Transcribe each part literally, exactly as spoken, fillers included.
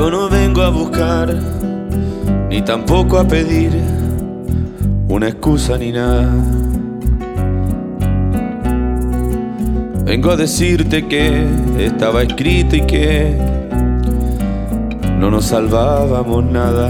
Yo no vengo a buscar, ni tampoco a pedir una excusa ni nada. Vengo a decirte que estaba escrito y que no nos salvábamos nada.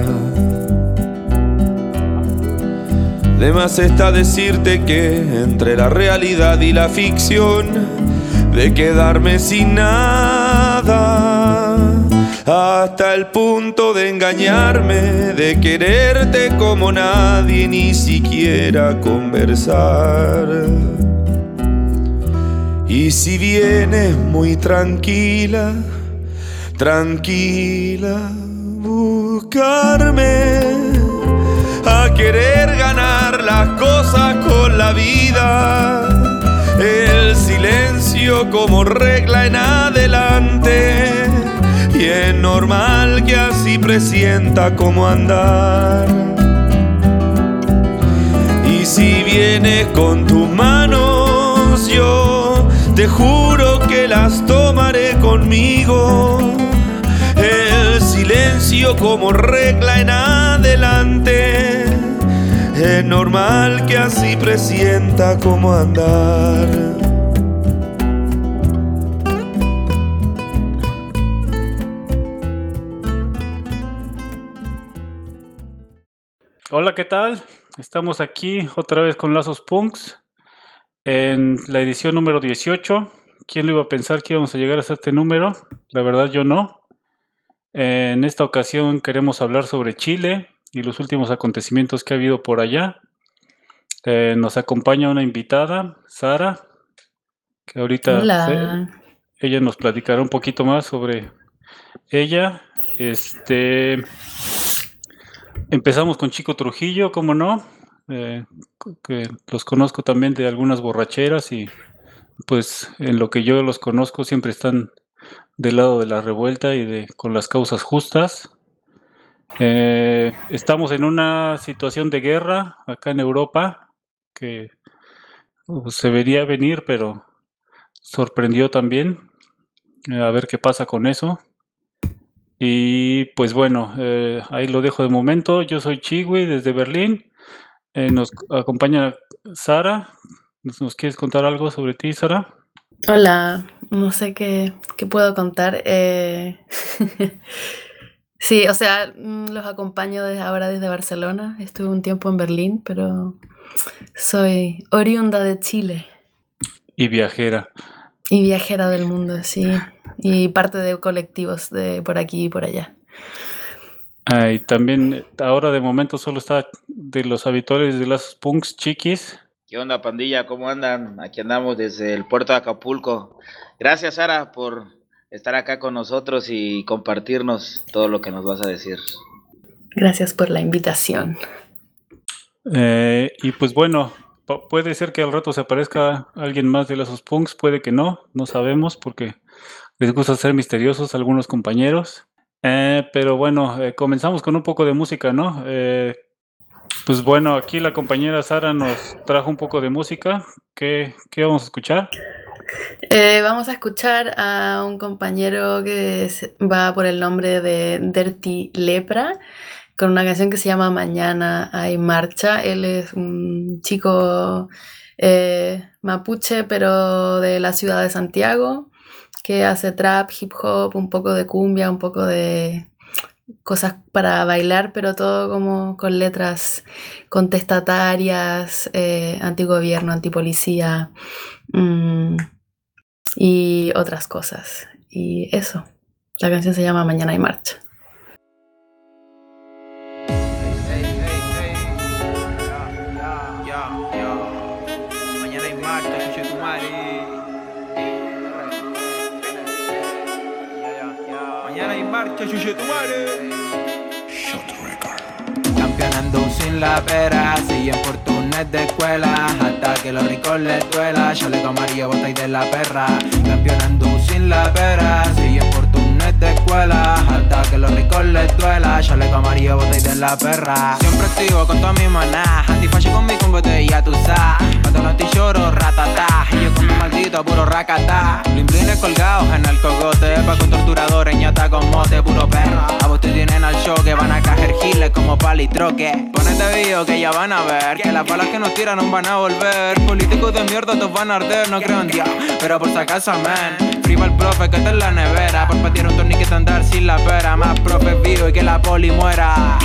De más está decirte que entre la realidad y la ficción, de quedarme sin nada, hasta el punto de engañarme, de quererte como nadie, ni siquiera conversar. Y si vienes muy tranquila, tranquila, buscarme, a querer ganar las cosas con la vida, el silencio como regla en adelante, y es normal que así presienta cómo andar. Y si vienes con tus manos, yo te juro que las tomaré conmigo, el silencio como regla en adelante, es normal que así presienta cómo andar. Hola, ¿qué tal? Estamos aquí otra vez con Lazos Punks en la edición número dieciocho. ¿Quién lo iba a pensar que íbamos a llegar hasta este número? La verdad yo no. En esta ocasión queremos hablar sobre Chile y los últimos acontecimientos que ha habido por allá. Eh, nos acompaña una invitada, Sara, que ahorita Hola. eh, ella nos platicará un poquito más sobre ella. Este, empezamos con Chico Trujillo, ¿cómo no? Eh, que los conozco también de algunas borracheras y pues en lo que yo los conozco siempre están del lado de la revuelta y de con las causas justas. Eh, estamos en una situación de guerra acá en Europa que uh, se vería venir, pero sorprendió también. Eh, a ver qué pasa con eso. Y pues bueno, eh, ahí lo dejo de momento. Yo soy Chiwi desde Berlín. Eh, nos acompaña Sara. ¿Nos, ¿Nos quieres contar algo sobre ti, Sara? Hola, no sé qué, qué puedo contar. Eh... sí, o sea, los acompaño desde ahora desde Barcelona. Estuve un tiempo en Berlín, pero soy oriunda de Chile. Y viajera. Y viajera del mundo, sí. Y parte de colectivos de por aquí y por allá. Ah, y también ahora de momento solo está de los habituales de Lazos Punks, Chiquis. ¿Qué onda, pandilla? ¿Cómo andan? Aquí andamos desde el puerto de Acapulco. Gracias, Sara, por estar acá con nosotros y compartirnos todo lo que nos vas a decir. Gracias por la invitación. Eh, y pues bueno, puede ser que al rato se aparezca alguien más de Lazos Punks, puede que no, no sabemos porque les gusta ser misteriosos a algunos compañeros. Eh, pero bueno, eh, comenzamos con un poco de música, ¿no? Eh, pues bueno, aquí la compañera Sara nos trajo un poco de música. ¿Qué, qué vamos a escuchar? Eh, vamos a escuchar a un compañero que va por el nombre de Dirty Lepra, con una canción que se llama Mañana hay marcha. Él es un chico eh, mapuche, pero de la ciudad de Santiago, que hace trap, hip hop, un poco de cumbia, un poco de cosas para bailar, pero todo como con letras contestatarias, eh, antigobierno, antipolicía mmm, y otras cosas. Y eso, la canción se llama Mañana hay marcha. Campeonando sin la pera, siguen por turnes de escuela, hasta que los ricos les duela. Chaleco amarillo, bota y de la perra. Campeonando sin la pera, siguen por turnes de escuela, hasta que los ricos les duela. Chaleco amarillo, bota y de la perra. Siempre activo con toda mi maná, antifacho con mi combate, ya tú sabes. Cuando no te lloro, ratata, y yo con mi maldito esto puro racatá. Blimblines colgados en el cogote, pa' con torturadores, ñata con mote, puro perro. A vos te tienen al show que van a cajer giles como palitroque. Ponete video que ya van a ver que las balas que nos tiran no van a volver. Políticos de mierda todos van a arder, no creo en Dios, pero por si acaso amén. Prima el profe que está en la nevera, por patear un torniquete andar sin la pera. Más profe vivo y que la poli muera.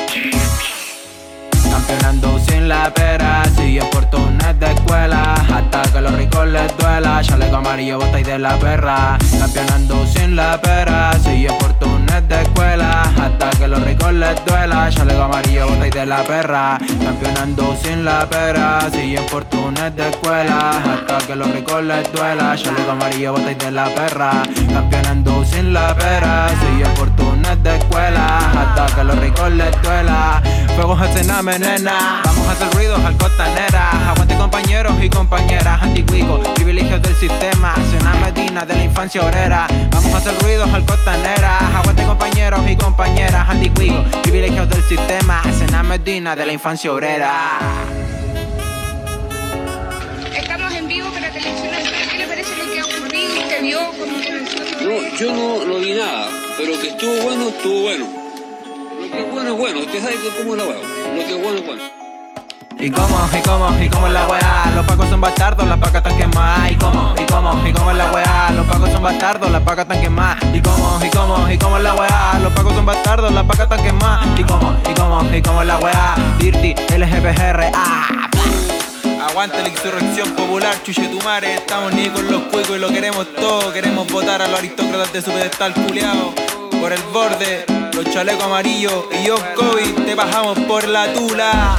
Campeonando sin la pera, sigue por turnes de escuela, hasta que los ricos les duela. Chaleco amarillo, bota y de la perra. Campeonando sin la pera, sigue por turnes de escuela, hasta que los ricos les duela. Chaleco amarillo, bota y de la perra. Campeonando sin la pera, sigue por turnes de escuela, hasta que los ricos les duela. Chaleco amarillo, bota y de la perra. Campeonando sin la pera, sigue por turnes de escuela, hasta que los ricos les duela. Fuegos al cename, nena. Vamos a hacer ruidos al costanera. Aguante compañeros y compañeras. Antiguicos, privilegios del sistema. Cena Medina de la infancia obrera. Vamos a hacer ruidos al costanera. Aguante compañeros y compañeras. Antiguicos, privilegios del sistema. Cena Medina de la infancia obrera. Estamos en vivo para Televisión Nacional. ¿Qué le parece lo que ha ocurrido? ¿Usted vio cómo se No, yo no, no vi nada, pero que estuvo bueno, estuvo bueno. Lo que es bueno es bueno, usted sabe cómo es la hueá. Lo que es bueno es bueno. Y cómo, y cómo, y cómo es la weá. Los pacos son bastardos, las pacas tan quemadas. Y cómo, y cómo, y cómo es la weá. Los pacos son bastardos, las pacas tan quemadas. Y cómo, y cómo, y cómo es la weá. Los pacos son bastardos, las pacas tan quemadas. Y cómo, y cómo, y cómo es la weá. Dirty, L G B G R A. Aguante la insurrección popular, chuchetumare. Estamos ni con los cuicos y lo queremos todo. Queremos votar a los aristócratas de su pedestal culiao. Por el borde, los chalecos amarillos y yo COVID, te bajamos por la tula.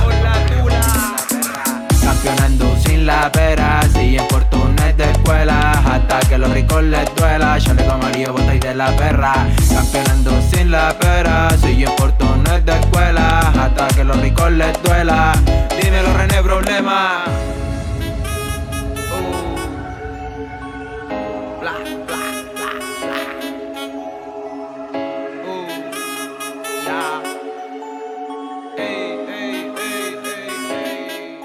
Campeonando sin la pera, siguen por turnes de escuela, hasta que los ricos les duela. Chaleco amarillo, bota y de la perra. Campeonando sin la pera, siguen por turnes de escuela, hasta que los ricos les duela. Dímelo René, problema. Uh. Bla, bla, bla, bla. Uh. Yeah. Hey, hey, hey, hey, hey.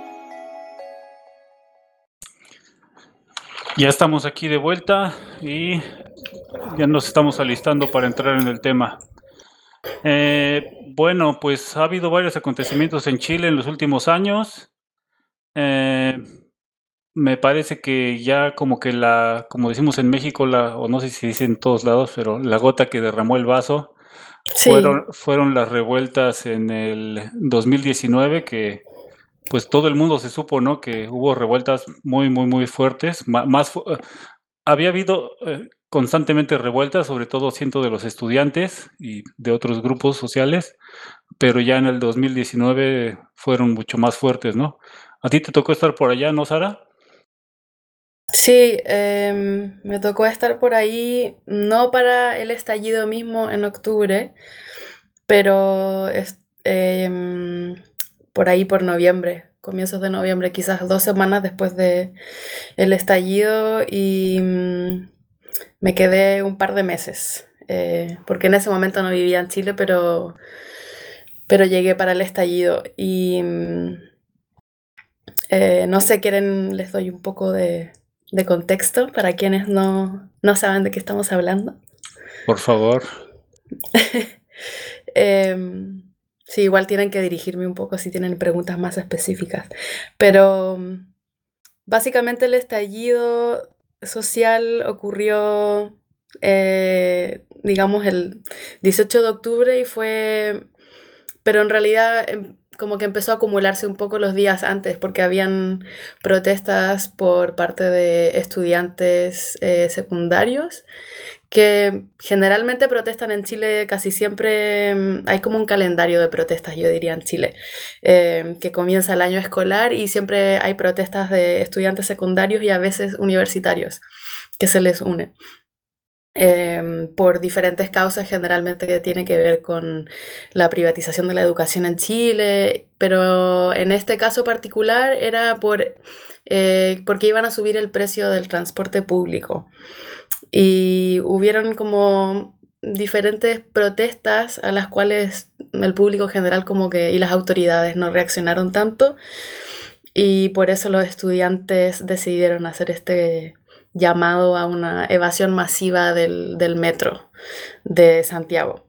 Ya estamos aquí de vuelta y ya nos estamos alistando para entrar en el tema. Eh, bueno, pues ha habido varios acontecimientos en Chile en los últimos años. Eh, me parece que ya como que la, como decimos en México, la, o no sé si se dice en todos lados, pero la gota que derramó el vaso Sí. fueron, fueron las revueltas en el dos mil diecinueve, que pues todo el mundo se supo, ¿no? Que hubo revueltas muy, muy, muy fuertes. Ma- Más, fu- eh, había habido eh, constantemente revueltas, sobre todo siento de los estudiantes y de otros grupos sociales, pero ya en el dos mil diecinueve fueron mucho más fuertes, ¿no? ¿A ti te tocó estar por allá, no, Sara? Sí, em, me tocó estar por ahí, no para el estallido mismo en octubre, pero es- em, por ahí por noviembre, comienzos de noviembre, quizás dos semanas después de el estallido, y mm, me quedé un par de meses, eh, porque en ese momento no vivía en Chile, pero, pero llegué para el estallido. Y mm, eh, no sé, quieren, les doy un poco de, de contexto para quienes no, no saben de qué estamos hablando. Por favor. Em, sí, igual tienen que dirigirme un poco si tienen preguntas más específicas. Pero mm, básicamente el estallido social ocurrió, eh, digamos, el dieciocho de octubre y fue, pero en realidad em, como que empezó a acumularse un poco los días antes, porque habían protestas por parte de estudiantes eh, secundarios que generalmente protestan en Chile. Casi siempre mm, hay como un calendario de protestas, yo diría, en Chile, eh, que comienza el año escolar y siempre hay protestas de estudiantes secundarios y a veces universitarios que se les une. eh, por diferentes causas, generalmente que tiene que ver con la privatización de la educación en Chile, pero en este caso particular era por, eh, porque iban a subir el precio del transporte público. Y hubieron como diferentes protestas a las cuales el público general como que y las autoridades no reaccionaron tanto. y por eso los estudiantes decidieron hacer este llamado a una evasión masiva del, del metro de Santiago.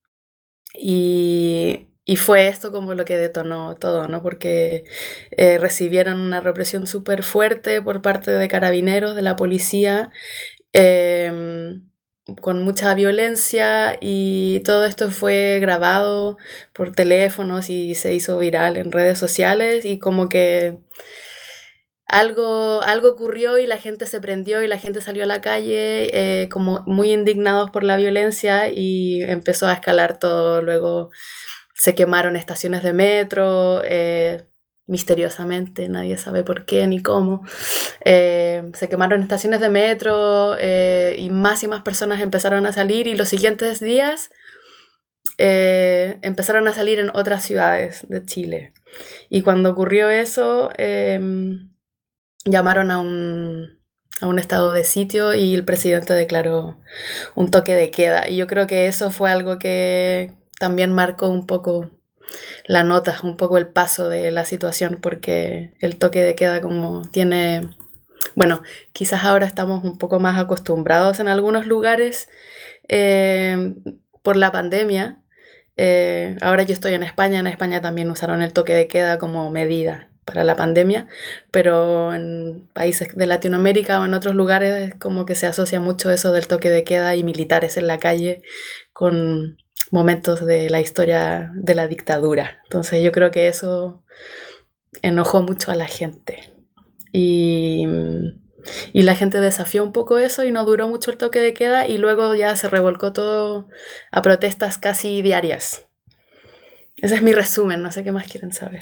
Y, y fue esto como lo que detonó todo, ¿no? Porque eh, recibieron una represión súper fuerte por parte de carabineros, de la policía, eh, con mucha violencia, y todo esto fue grabado por teléfonos y se hizo viral en redes sociales, y como que algo, algo ocurrió y la gente se prendió y la gente salió a la calle eh, como muy indignados por la violencia, y empezó a escalar todo. Luego se quemaron estaciones de metro, eh, misteriosamente, nadie sabe por qué ni cómo. Eh, se quemaron estaciones de metro eh, y más y más personas empezaron a salir, y los siguientes días eh, empezaron a salir en otras ciudades de Chile. Y cuando ocurrió eso, eh, llamaron a un, a un estado de sitio y el presidente declaró un toque de queda. Y yo creo que eso fue algo que también marcó un poco la nota, un poco el paso de la situación, porque el toque de queda como tiene, bueno, quizás ahora estamos un poco más acostumbrados en algunos lugares eh, por la pandemia. Eh, ahora yo estoy en España, en España también usaron el toque de queda como medida para la pandemia, pero en países de Latinoamérica o en otros lugares como que se asocia mucho eso del toque de queda y militares en la calle con momentos de la historia de la dictadura. Entonces yo creo que eso enojó mucho a la gente. Y, y la gente desafió un poco eso y no duró mucho el toque de queda, y luego ya se revolcó todo a protestas casi diarias. Ese es mi resumen, no sé qué más quieren saber.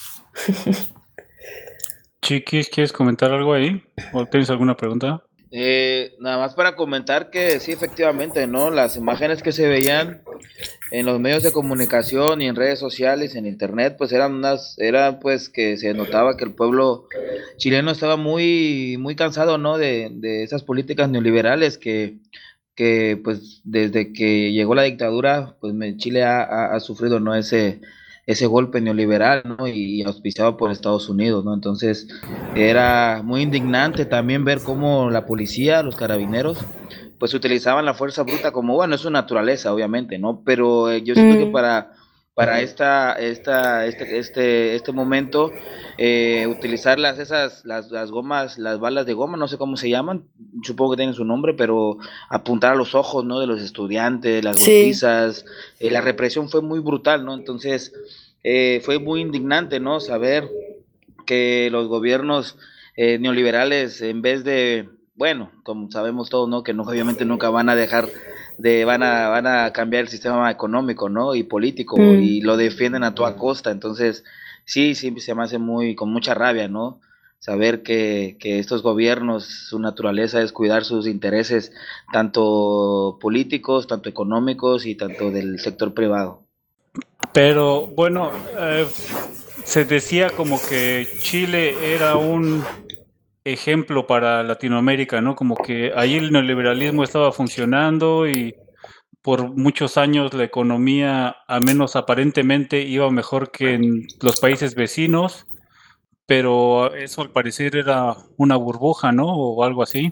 Chiquis, ¿quieres comentar algo ahí? ¿O tienes alguna pregunta? Eh, nada más para comentar que sí, efectivamente, ¿no? Las imágenes que se veían en los medios de comunicación y en redes sociales, en internet, pues eran unas, eran pues que se notaba que el pueblo chileno estaba muy, muy cansado, ¿no? De, de esas políticas neoliberales que, que pues desde que llegó la dictadura, pues Chile ha, ha, ha sufrido, ¿no? Ese, ese golpe neoliberal, ¿no? Y, y auspiciado por Estados Unidos, ¿no? Entonces era muy indignante también ver cómo la policía, los carabineros, pues utilizaban la fuerza bruta como, bueno, es su naturaleza, obviamente, ¿no? Pero eh, yo siento mm. que para, para esta, esta, este, este, este momento, eh, utilizar las, esas, las, las gomas, las balas de goma, no sé cómo se llaman, supongo que tienen su nombre, pero apuntar a los ojos, ¿no? De los estudiantes, las sí. golpizas, eh, la represión fue muy brutal, ¿no? Entonces, eh, fue muy indignante, ¿no? Saber que los gobiernos eh, neoliberales, en vez de, bueno, como sabemos todos, ¿no? Que no, obviamente nunca van a dejar de, van a, van a cambiar el sistema económico, ¿no? Y político, mm. y lo defienden a toda costa. Entonces, sí, sí, se me hace muy, con mucha rabia, ¿no? Saber que, que estos gobiernos, su naturaleza es cuidar sus intereses, tanto políticos, tanto económicos y tanto del sector privado. Pero, bueno, eh, se decía como que Chile era un ejemplo para Latinoamérica, ¿no? Como que ahí el neoliberalismo estaba funcionando y por muchos años la economía, al menos aparentemente, iba mejor que en los países vecinos, pero eso al parecer era una burbuja, ¿no? O algo así.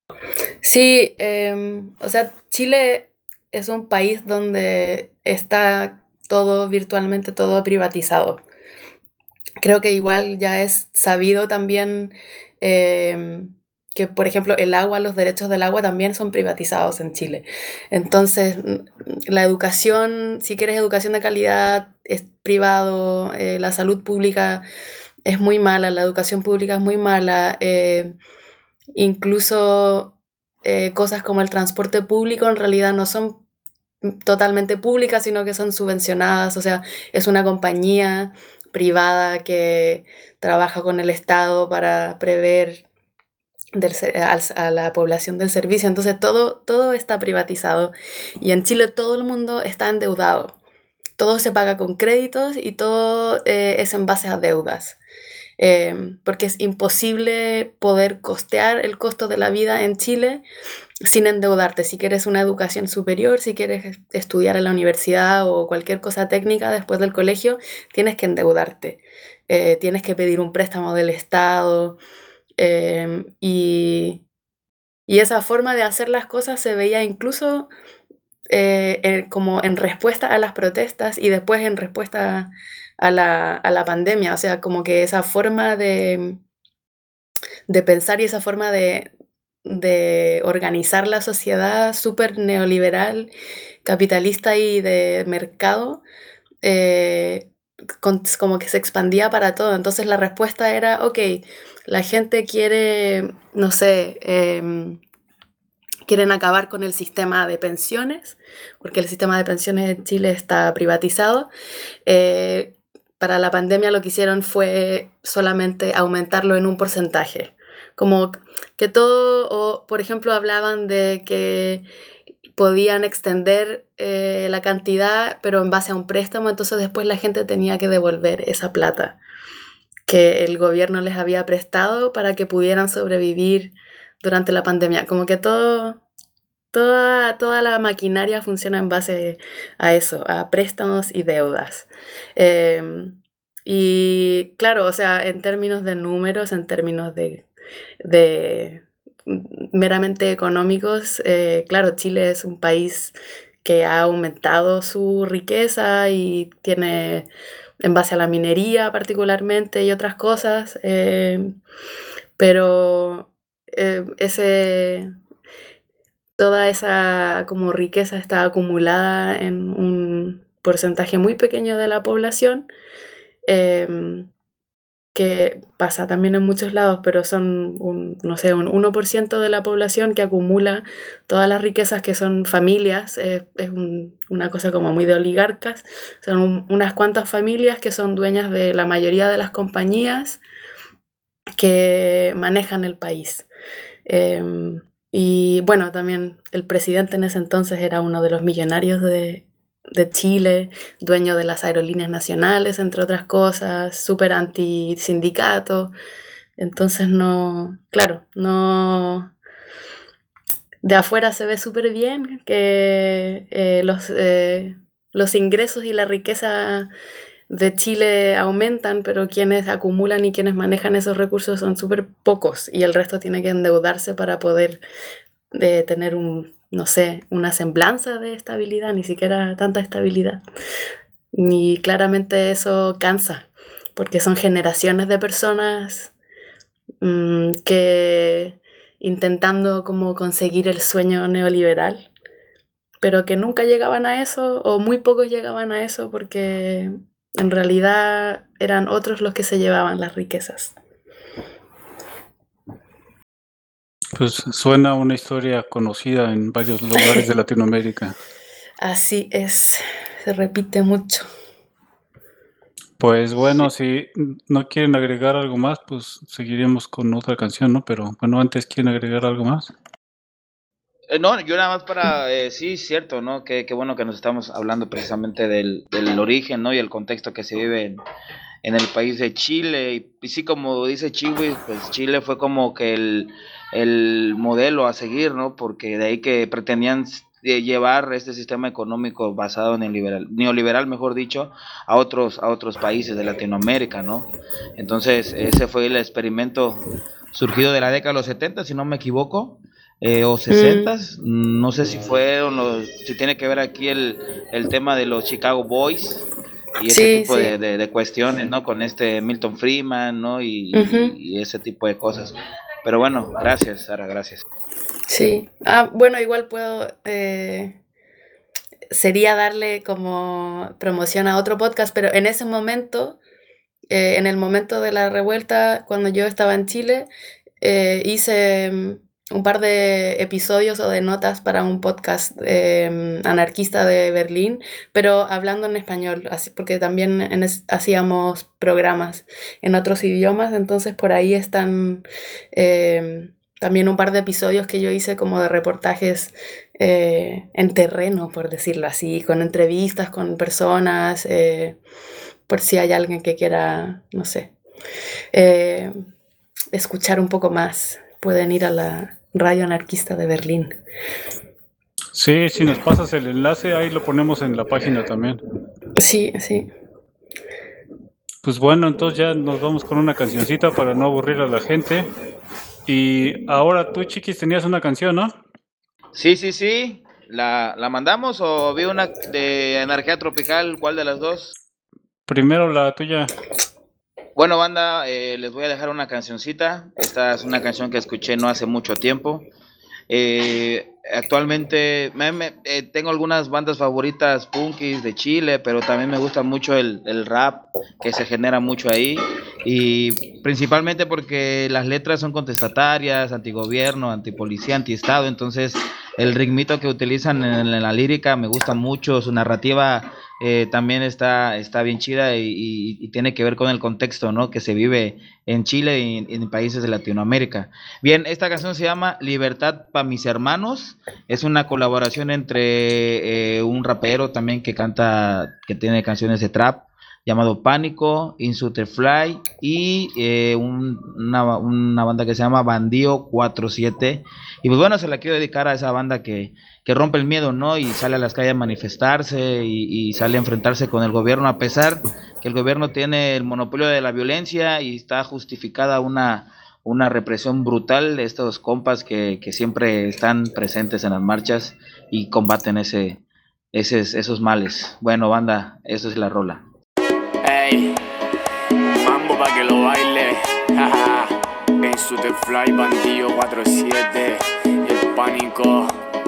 Sí, eh, o sea, Chile es un país donde está todo virtualmente, todo privatizado. Creo que igual ya es sabido también eh, que, por ejemplo, el agua, los derechos del agua también son privatizados en Chile. Entonces, la educación, si quieres educación de calidad, es privado, eh, la salud pública es muy mala, la educación pública es muy mala, eh, incluso eh, cosas como el transporte público en realidad no son totalmente públicas, sino que son subvencionadas, o sea, es una compañía privada que trabaja con el Estado para prever del, a, a la población del servicio. Entonces todo, todo está privatizado, y en Chile todo el mundo está endeudado. Todo se paga con créditos y todo eh, es en base a deudas. Eh, porque es imposible poder costear el costo de la vida en Chile sin endeudarte. Si quieres una educación superior, si quieres estudiar en la universidad o cualquier cosa técnica después del colegio, tienes que endeudarte. Eh, tienes que pedir un préstamo del Estado. eh, y, y esa forma de hacer las cosas se veía incluso eh, eh, como en respuesta a las protestas y después en respuesta a la, a la pandemia. O sea, como que esa forma de, de pensar y esa forma de, de organizar la sociedad súper neoliberal, capitalista y de mercado, eh, con- como que se expandía para todo. Entonces la respuesta era, ok, la gente quiere, no sé, em, quieren acabar con el sistema de pensiones, porque el sistema de pensiones en Chile está privatizado. Eh, para la pandemia lo que hicieron fue solamente aumentarlo en un porcentaje. Como que todo, o por ejemplo hablaban de que podían extender eh, la cantidad, pero en base a un préstamo, entonces después la gente tenía que devolver esa plata que el gobierno les había prestado para que pudieran sobrevivir durante la pandemia. Como que todo, toda, toda la maquinaria funciona en base a eso, a préstamos y deudas. Eh, y claro, o sea, en términos de números, en términos de, de meramente económicos, eh, claro, Chile es un país que ha aumentado su riqueza y tiene, en base a la minería particularmente y otras cosas, eh, pero eh, ese, toda esa como riqueza está acumulada en un porcentaje muy pequeño de la población, em, que pasa también en muchos lados, pero son un, no sé, un uno por ciento de la población que acumula todas las riquezas que son familias, eh, es un- una cosa como muy de oligarcas, son un- unas cuantas familias que son dueñas de la mayoría de las compañías que manejan el país. Em, y bueno, también el presidente en ese entonces era uno de los millonarios de, de Chile, dueño de las aerolíneas nacionales, entre otras cosas, súper anti-sindicato. Entonces no, claro, no, de afuera se ve súper bien que eh, los, eh, los ingresos y la riqueza de Chile aumentan, pero quienes acumulan y quienes manejan esos recursos son súper pocos y el resto tiene que endeudarse para poder eh, tener un, no sé, una semblanza de estabilidad, ni siquiera tanta estabilidad. Y claramente eso cansa, porque son generaciones de personas mm, que intentando como conseguir el sueño neoliberal, pero que nunca llegaban a eso o muy pocos llegaban a eso porque en realidad eran otros los que se llevaban las riquezas. Pues suena una historia conocida en varios lugares de Latinoamérica. Así es, se repite mucho. Pues bueno, si no quieren agregar algo más, pues seguiremos con otra canción, ¿no? Pero bueno, antes, ¿quieren agregar algo más? Eh, no, yo nada más para, eh, sí, cierto, ¿no? Qué, qué bueno que nos estamos hablando precisamente del, del origen, ¿no? Y el contexto que se vive en, en el país de Chile. Y, y sí, como dice Chiwi, pues Chile fue como que el, el modelo a seguir, ¿no? Porque de ahí que pretendían eh, llevar este sistema económico basado en el liberal, neoliberal, mejor dicho, a otros, a otros países de Latinoamérica, ¿no? Entonces, ese fue el experimento surgido de la década de los setenta, si no me equivoco. Eh, o sesentas, mm. no sé si fueron los, si tiene que ver aquí el, el tema de los Chicago Boys y ese Sí, tipo sí. de, de, de cuestiones, ¿no? Con este Milton Friedman, ¿no? Y, Ujú. y ese tipo de cosas. Pero bueno, gracias, Sara, gracias. Sí. Ah, bueno, igual puedo. Eh, sería darle como promoción a otro podcast, pero en ese momento, eh, en el momento de la revuelta, cuando yo estaba en Chile, eh, hice mm, un par de episodios o de notas para un podcast eh, anarquista de Berlín, pero hablando en español, así, porque también en es- hacíamos programas en otros idiomas, entonces por ahí están eh, también un par de episodios que yo hice como de reportajes eh, en terreno, por decirlo así, con entrevistas con personas, eh, por si hay alguien que quiera, no sé, eh, escuchar un poco más, pueden ir a la, Radio Anarquista de Berlín. Sí, si nos pasas el enlace, ahí lo ponemos en la página también. Sí, sí. Pues bueno, entonces ya nos vamos con una cancioncita para no aburrir a la gente. Y ahora tú, Chiquis, tenías una canción, ¿no? Sí, sí, sí. ¿La, la mandamos o vi una de Energía Tropical? ¿Cuál de las dos? Primero la tuya. Bueno, banda, eh, les voy a dejar una cancioncita. Esta es una canción que escuché no hace mucho tiempo. Eh, actualmente me, me, eh, tengo algunas bandas favoritas punkis de Chile, pero también me gusta mucho el, el rap que se genera mucho ahí, y principalmente porque las letras son contestatarias, antigobierno, antipolicía, antiestado. Entonces el ritmito que utilizan en, en la lírica me gusta mucho, su narrativa eh, también está, está bien chida, y, y, y tiene que ver con el contexto, ¿no?, que se vive en Chile y en, en países de Latinoamérica. Bien, esta canción se llama Libertad pa' mis hermanos. Es una colaboración entre eh, un rapero también que canta, que tiene canciones de trap, llamado Pánico, Insutefly, y eh, un, una, una banda que se llama Bandío cuatro siete. Y pues bueno, se la quiero dedicar a esa banda que, que rompe el miedo, ¿no? Y sale a las calles a manifestarse y, y sale a enfrentarse con el gobierno, a pesar que el gobierno tiene el monopolio de la violencia y está justificada una, una represión brutal de estos compas que, que siempre están presentes en las marchas y combaten ese, ese, esos males. Bueno, banda, esa es la rola. Ey, mambo pa' que lo baile, jaja. Insutefly, Bandío cuatro siete y el Pánico.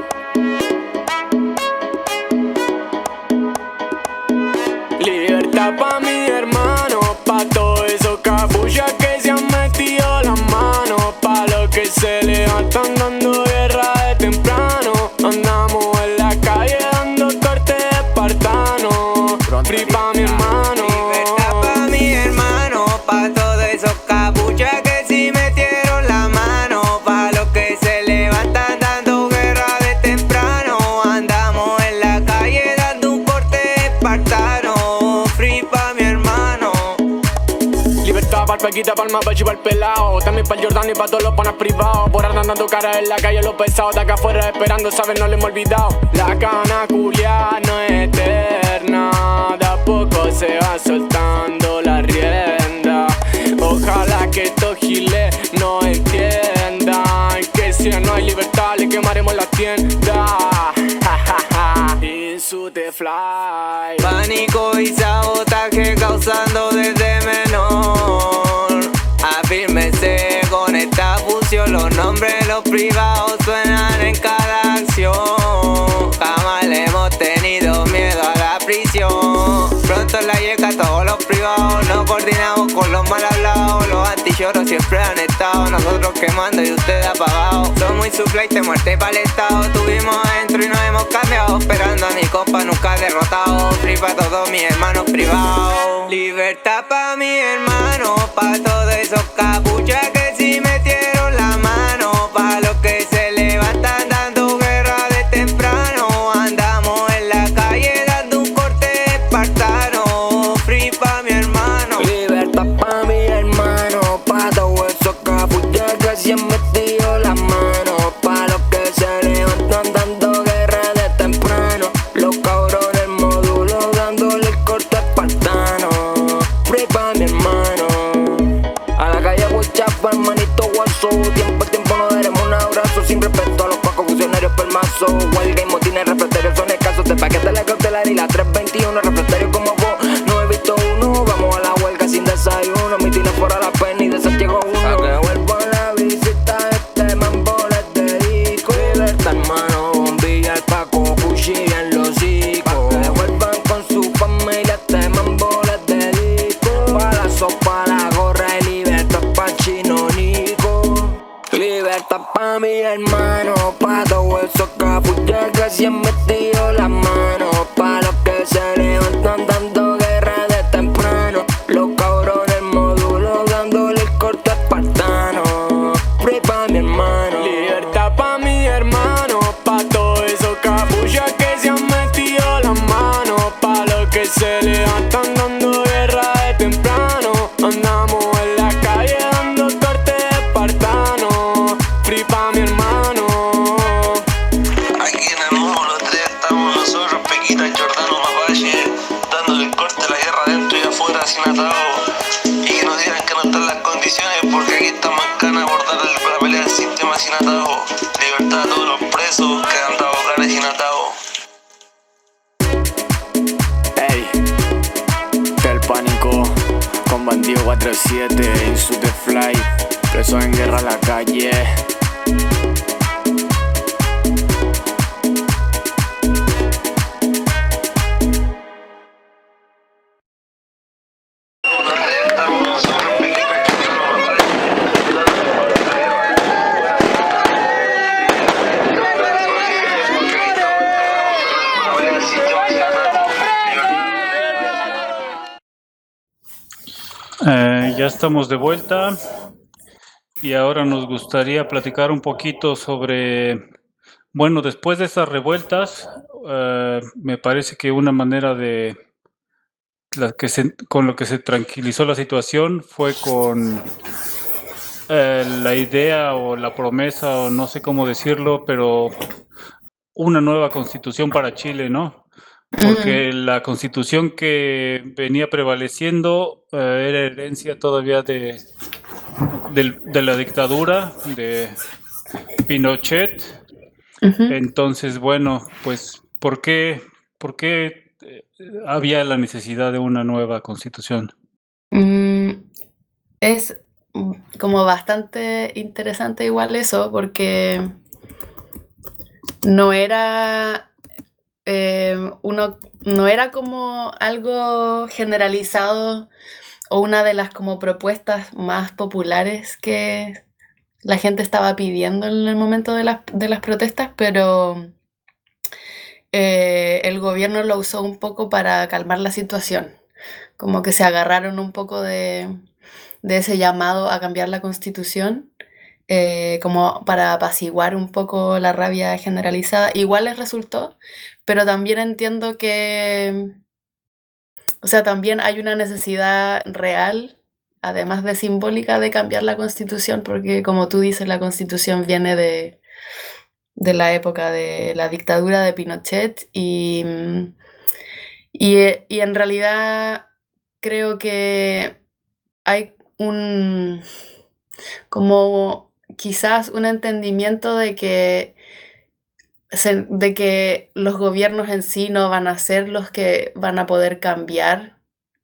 Libertad pa' mi hermano, pa' todos esos capuchas que se han metido las manos, pa' los que se levantan dando guerra de temprano. Andamos en la calle dando cortes espartanos. Free pa' mi hermano. Libertad pa' mi hermano, pa' todos esos capuchas que sí metieron la mano, pa' los que se levantan dando guerra de temprano. Andamos en la calle dando un corte espartano. Free pa' mi hermano. Libertad pa'l Pequita, pa'l Mapache y pa'l Pelao, también pa'l Jordán y pa' todos los panas privados. Por andar dando cara en la calle los pesados de acá afuera esperando, saben, no les hemos olvidado. La cana culia no es eterna, de a poco se va soltando la rienda. Ojalá que estos giles no entiendan que si no hay libertad le quemaremos la tienda. Insutefly. Pánico y sabotaje causando desde menor. Afírmese con esta fusión, los nombres de los privados suenan en cada acción. Jamás le hemos tenido miedo a la prisión. Pronto en la yeca todos los privados nos coordinamos con los mal hablados. Los antichoros siempre han estado, nosotros quemando y ustedes apagados. Somos Insufly de muerte pa'l estado, tuvimos adentro y nos hemos cambiado, esperando a mi compa nunca derrotado. Free pa' todos mis hermanos privados. Libertad pa' mi hermano, pa' todos esos capuchas que sí metieron la mano, pa' los que se levantan dando guerra de temprano. Andamos en la calle dando un corte espartano. Free pa' mi hermano. Libertad pa' mi hermano, pa' todos esos capuchas que se han metido las manos, pa' los que se levantan dando guerra de temprano. Los cabrones módulos dándole el corte espartano. Free pa' mi hermano. A la calle Huachapa, hermanito guaso. Tiempo, tiempo no daremos un abrazo. Sin respeto a los pacos funcionarios pelmazo. Huelga y motines, refractarios son escasos. De paquete la cautelar y la tres veintiuno. Refractarios como vos, no he visto uno. Vamos a la huelga sin desayuno. Mitines fuera la pena y de esa llegó uno. A que vuelvo a la visita, este mambo les dedico. Libertad, hermano, bombilla, el Paco, cuchilla en los hocicos. Pa' que vuelvan con su familia, este mambo les dedico. Pa' la sopa, la gorra y libertad pa' Chino Nico. Libertad pa' mi hermano, pa' todos esos capuchas que se han metido las manos, pa' los que se levantan dando guerra de temprano. Los cabrones módulos dándole el corte espartano. Free pa' mi hermano. Libertad pa' mi hermano, pa' todos esos capuchas que se han metido las manos, pa' los que se levantan dando guerra de temprano. Andamos en la calle dando corte espartano. Free pa' mi hermano. atajo. Libertad a todos los presos que han dado planes sin atajo. Ey, del pánico con bandido cuatro siete, Insu de Fly, presos en guerra a la calle. Eh, ya estamos de vuelta y ahora nos gustaría platicar un poquito sobre, bueno, después de esas revueltas, eh, me parece que una manera de, la que se, con lo que se tranquilizó la situación fue con eh, la idea o la promesa, o no sé cómo decirlo, pero una nueva constitución para Chile, ¿no? Porque la constitución que venía prevaleciendo eh, era herencia todavía de, de, de la dictadura de Pinochet. Uh-huh. Entonces, bueno, pues, ¿por qué, por qué eh, había la necesidad de una nueva constitución? Mm, es como bastante interesante igual eso, porque no era... Eh, uno no era como algo generalizado o una de las como propuestas más populares que la gente estaba pidiendo en el momento de las, de las protestas, pero eh, el gobierno lo usó un poco para calmar la situación, como que se agarraron un poco de, de ese llamado a cambiar la constitución. Eh, como para apaciguar un poco la rabia generalizada. Igual les resultó, pero también entiendo que, o sea, también hay una necesidad real, además de simbólica, de cambiar la Constitución, porque como tú dices, la Constitución viene de, de la época de la dictadura de Pinochet y, y, y en realidad creo que hay un... como quizás un entendimiento de que, de que los gobiernos en sí no van a ser los que van a poder cambiar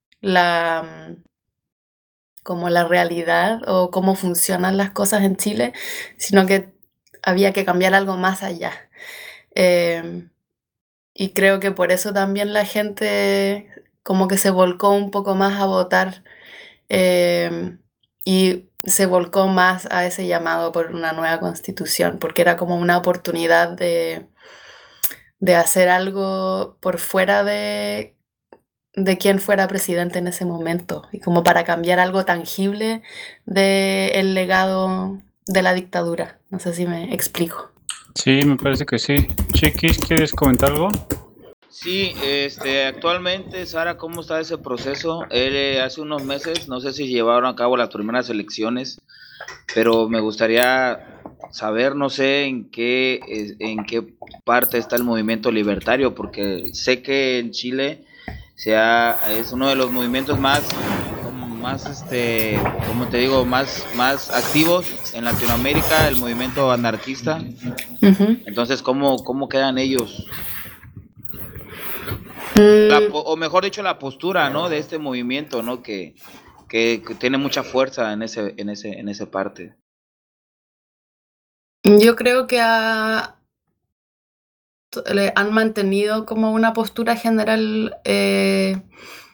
la, como la realidad o cómo funcionan las cosas en Chile, sino que había que cambiar algo más allá. Eh, y creo que por eso también la gente como que se volcó un poco más a votar eh, y se volcó más a ese llamado por una nueva constitución, porque era como una oportunidad de, de hacer algo por fuera de, de quién fuera presidente en ese momento, y como para cambiar algo tangible del legado de la dictadura. No sé si me explico. Sí, me parece que sí. Chiquis, ¿quieres comentar algo? Sí, este, actualmente, Sara, ¿cómo está ese proceso? Eh, hace unos meses, no sé si llevaron a cabo las primeras elecciones, pero me gustaría saber, no sé, en qué, en qué parte está el movimiento libertario, porque sé que en Chile se ha, es uno de los movimientos más, más, este, como te digo, más, más activos en Latinoamérica, el movimiento anarquista. Uh-huh. Entonces, ¿cómo, cómo quedan ellos? La, o mejor dicho, la postura, ¿no?, de este movimiento, ¿no?, que, que, que tiene mucha fuerza en ese, en ese, en esa parte. Yo creo que ha, le han mantenido como una postura general eh,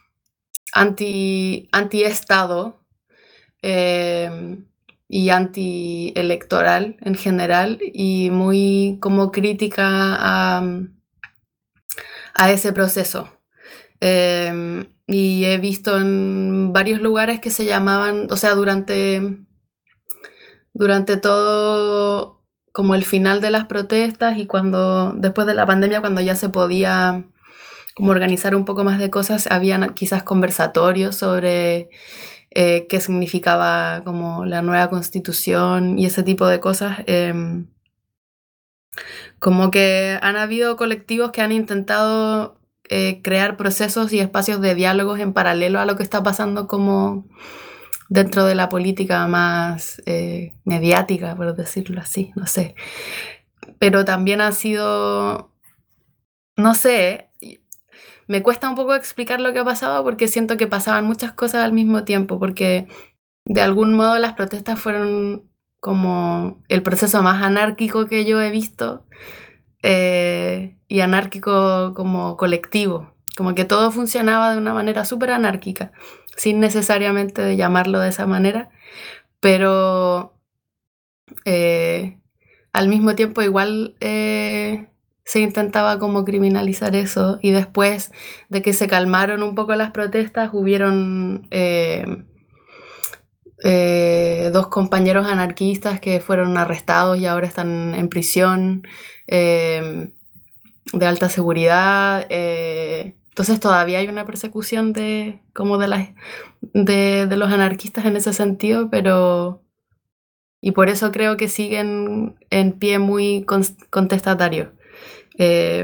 anti, anti-estado eh, y anti-electoral en general, y muy como crítica a... a ese proceso. Eh, y he visto en varios lugares que se llamaban, o sea, durante, durante todo como el final de las protestas y cuando, después de la pandemia, cuando ya se podía como organizar un poco más de cosas, habían quizás conversatorios sobre eh, qué significaba como la nueva constitución y ese tipo de cosas. Eh, Como que han habido colectivos que han intentado eh, crear procesos y espacios de diálogos en paralelo a lo que está pasando como dentro de la política más eh, mediática, por decirlo así, no sé. Pero también ha sido, no sé, me cuesta un poco explicar lo que ha pasado porque siento que pasaban muchas cosas al mismo tiempo, porque de algún modo las protestas fueron como el proceso más anárquico que yo he visto, eh, y anárquico como colectivo, como que todo funcionaba de una manera súper anárquica, sin necesariamente llamarlo de esa manera, pero eh, al mismo tiempo igual eh, se intentaba como criminalizar eso, y después de que se calmaron un poco las protestas hubieron eh, eh, dos compañeros anarquistas que fueron arrestados y ahora están en prisión eh, de alta seguridad. Eh, entonces todavía hay una persecución de, como de, las, de, de los anarquistas en ese sentido, pero... Y por eso creo que siguen en pie muy contestatarios. Eh,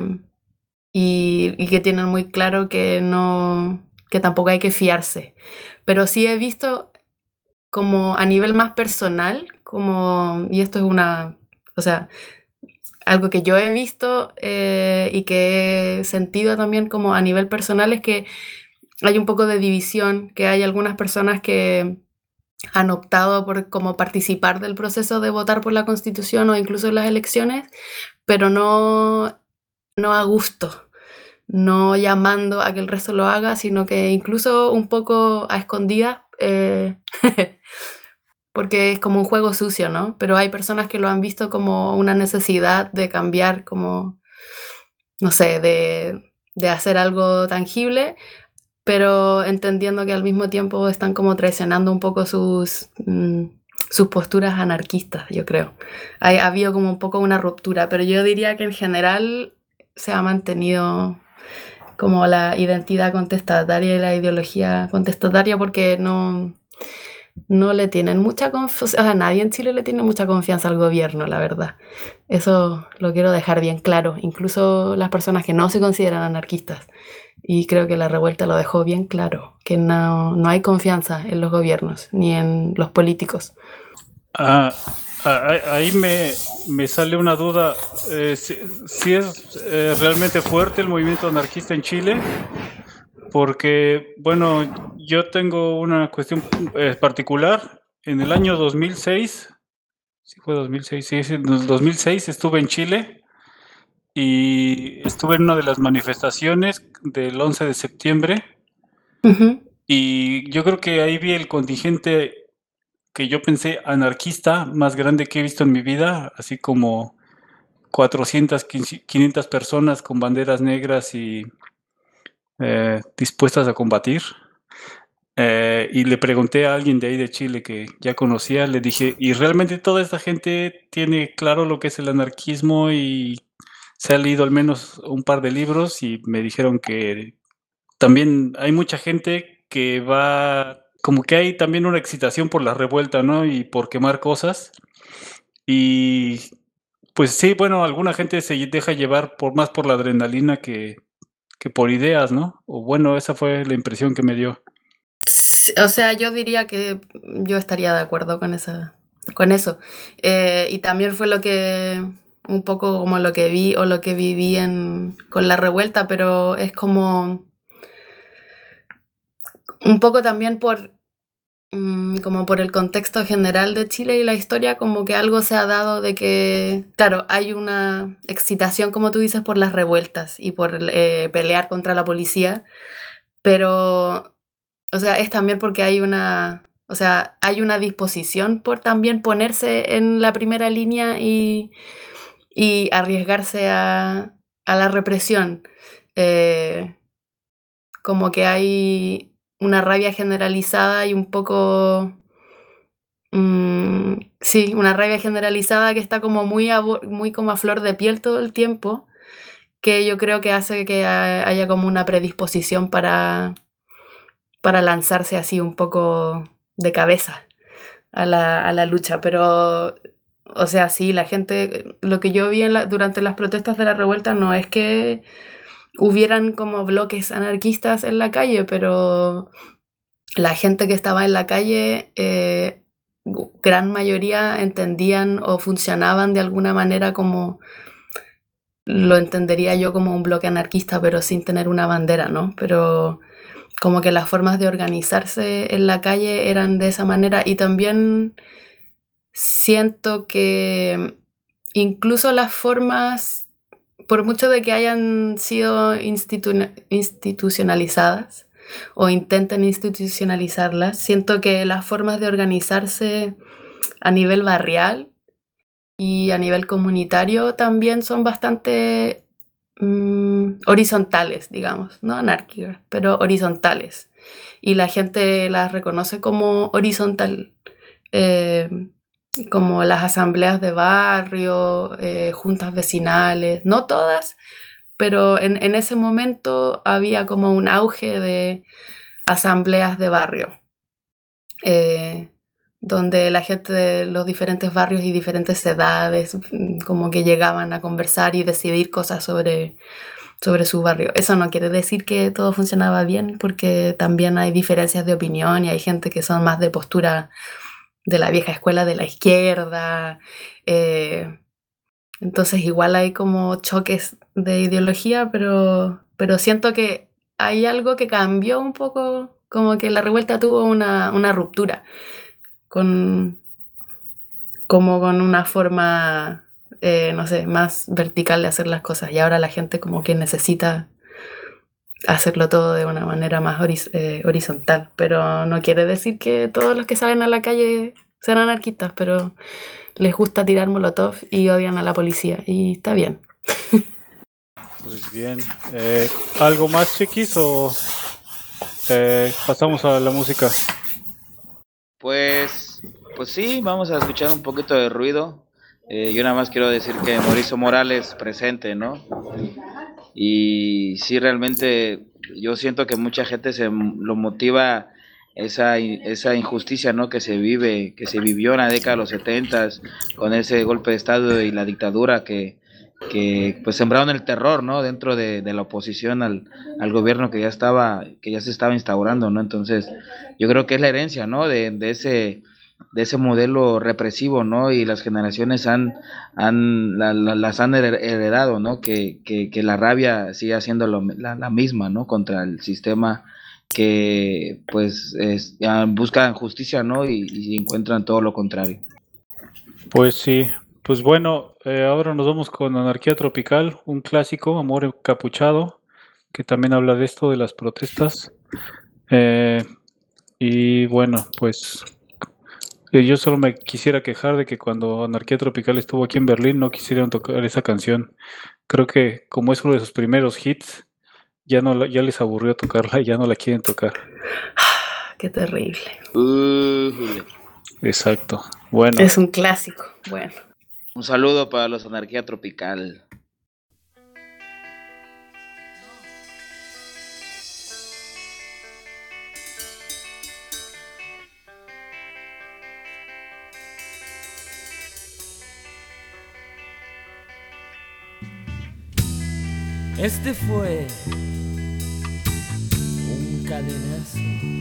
y, y que tienen muy claro que, no, que tampoco hay que fiarse. Pero sí he visto como a nivel más personal, como, y esto es una, o sea, algo que yo he visto eh, y que he sentido también como a nivel personal, es que hay un poco de división, que hay algunas personas que han optado por como participar del proceso de votar por la Constitución o incluso en las elecciones, pero no, no a gusto, no llamando a que el resto lo haga, sino que incluso un poco a escondidas, eh, porque es como un juego sucio, ¿no? Pero hay personas que lo han visto como una necesidad de cambiar, como, no sé, de, de hacer algo tangible, pero entendiendo que al mismo tiempo están como traicionando un poco sus, mm, sus posturas anarquistas, yo creo. Ha, ha habido como un poco una ruptura, pero yo diría que en general se ha mantenido como la identidad contestataria y la ideología contestataria, porque no, no le tienen mucha confianza, o sea, nadie en Chile le tiene mucha confianza al gobierno, la verdad. Eso lo quiero dejar bien claro, incluso las personas que no se consideran anarquistas. Y creo que la revuelta lo dejó bien claro, que no, no hay confianza en los gobiernos ni en los políticos. Ah, ah, ahí me, me sale una duda. Eh, si, si es eh, realmente fuerte el movimiento anarquista en Chile, porque, bueno, yo tengo una cuestión eh, particular. En el año dos mil seis, sí fue dos mil seis, sí, en dos mil seis estuve en Chile. Y estuve en una de las manifestaciones del once de septiembre. Uh-huh. Y yo creo que ahí vi el contingente que yo pensé anarquista más grande que he visto en mi vida, así como cuatrocientas, quinientas personas con banderas negras y eh, dispuestas a combatir. Eh, y le pregunté a alguien de ahí de Chile que ya conocía, le dije, ¿y realmente toda esta gente tiene claro lo que es el anarquismo y se ha leído al menos un par de libros? Y me dijeron que también hay mucha gente que va, como que hay también una excitación por la revuelta, ¿no? Y por quemar cosas. Y pues sí, bueno, alguna gente se deja llevar por más por la adrenalina que, que por ideas, ¿no? O bueno, esa fue la impresión que me dio. O sea, yo diría que yo estaría de acuerdo con, esa, con eso. Eh, y también fue lo que... un poco como lo que vi o lo que viví en, con la revuelta, pero es como un poco también por um, como por el contexto general de Chile y la historia, como que algo se ha dado de que, claro, hay una excitación, como tú dices, por las revueltas y por eh, pelear contra la policía, pero, o sea, es también porque hay una... O sea, hay una disposición por también ponerse en la primera línea y... y arriesgarse a, a la represión. Eh, como que hay una rabia generalizada y un poco... Mmm, sí, una rabia generalizada que está como muy, a, muy como a flor de piel todo el tiempo, que yo creo que hace que haya como una predisposición para, para lanzarse así un poco de cabeza a la, a la lucha, pero... O sea, sí, la gente, lo que yo vi en la, durante las protestas de la revuelta no es que hubieran como bloques anarquistas en la calle, pero la gente que estaba en la calle, eh, gran mayoría entendían o funcionaban de alguna manera como, lo entendería yo como un bloque anarquista, pero sin tener una bandera, ¿no? Pero como que las formas de organizarse en la calle eran de esa manera, y también siento que incluso las formas, por mucho de que hayan sido institu- institucionalizadas o intenten institucionalizarlas, siento que las formas de organizarse a nivel barrial y a nivel comunitario también son bastante mm, horizontales, digamos, no anárquicas, pero horizontales. Y la gente las reconoce como horizontal, eh, como las asambleas de barrio, eh, juntas vecinales, no todas, pero en, en ese momento había como un auge de asambleas de barrio, eh, donde la gente de los diferentes barrios y diferentes edades mm, como que llegaban a conversar y decidir cosas sobre, sobre su barrio. Eso no quiere decir que todo funcionaba bien, porque también hay diferencias de opinión y hay gente que son más de postura de la vieja escuela de la izquierda. eh, entonces igual hay como choques de ideología, pero, pero siento que hay algo que cambió un poco, como que la revuelta tuvo una, una ruptura, con, como con una forma, eh, no sé, más vertical de hacer las cosas, y ahora la gente como que necesita hacerlo todo de una manera más horiz- eh, horizontal, pero no quiere decir que todos los que salen a la calle sean anarquistas, pero les gusta tirar molotov y odian a la policía, y está bien. Pues bien, eh, ¿algo más, chiquis, o eh, pasamos a la música? Pues, pues sí, vamos a escuchar un poquito de ruido. Eh, yo nada más quiero decir que Mauricio Morales presente, ¿no? Y sí, realmente yo siento que mucha gente se lo motiva esa, esa injusticia, ¿no? Que se vive, que se vivió en la década de los setentas con ese golpe de estado y la dictadura que, que pues sembraron el terror, ¿no? Dentro de, de la oposición al, al gobierno que ya estaba, que ya se estaba instaurando, ¿no? Entonces, yo creo que es la herencia, ¿no? De, de ese de ese modelo represivo, ¿no? Y las generaciones han, han la, la, las han heredado, ¿no? Que, que, que la rabia sigue siendo lo, la, la misma, ¿no? Contra el sistema que, pues, es, buscan justicia, ¿no? Y, y encuentran todo lo contrario. Pues sí, pues bueno, eh, ahora nos vamos con Anarquía Tropical, un clásico, Amor Encapuchado, que también habla de esto, de las protestas. Eh, y bueno, pues yo solo me quisiera quejar de que cuando Anarquía Tropical estuvo aquí en Berlín no quisieron tocar esa canción. Creo que como es uno de sus primeros hits, ya no ya les aburrió tocarla y ya no la quieren tocar. Qué terrible. Uh, Exacto. Bueno. Es un clásico. Bueno. Un saludo para los Anarquía Tropical. Este fue un cadenazo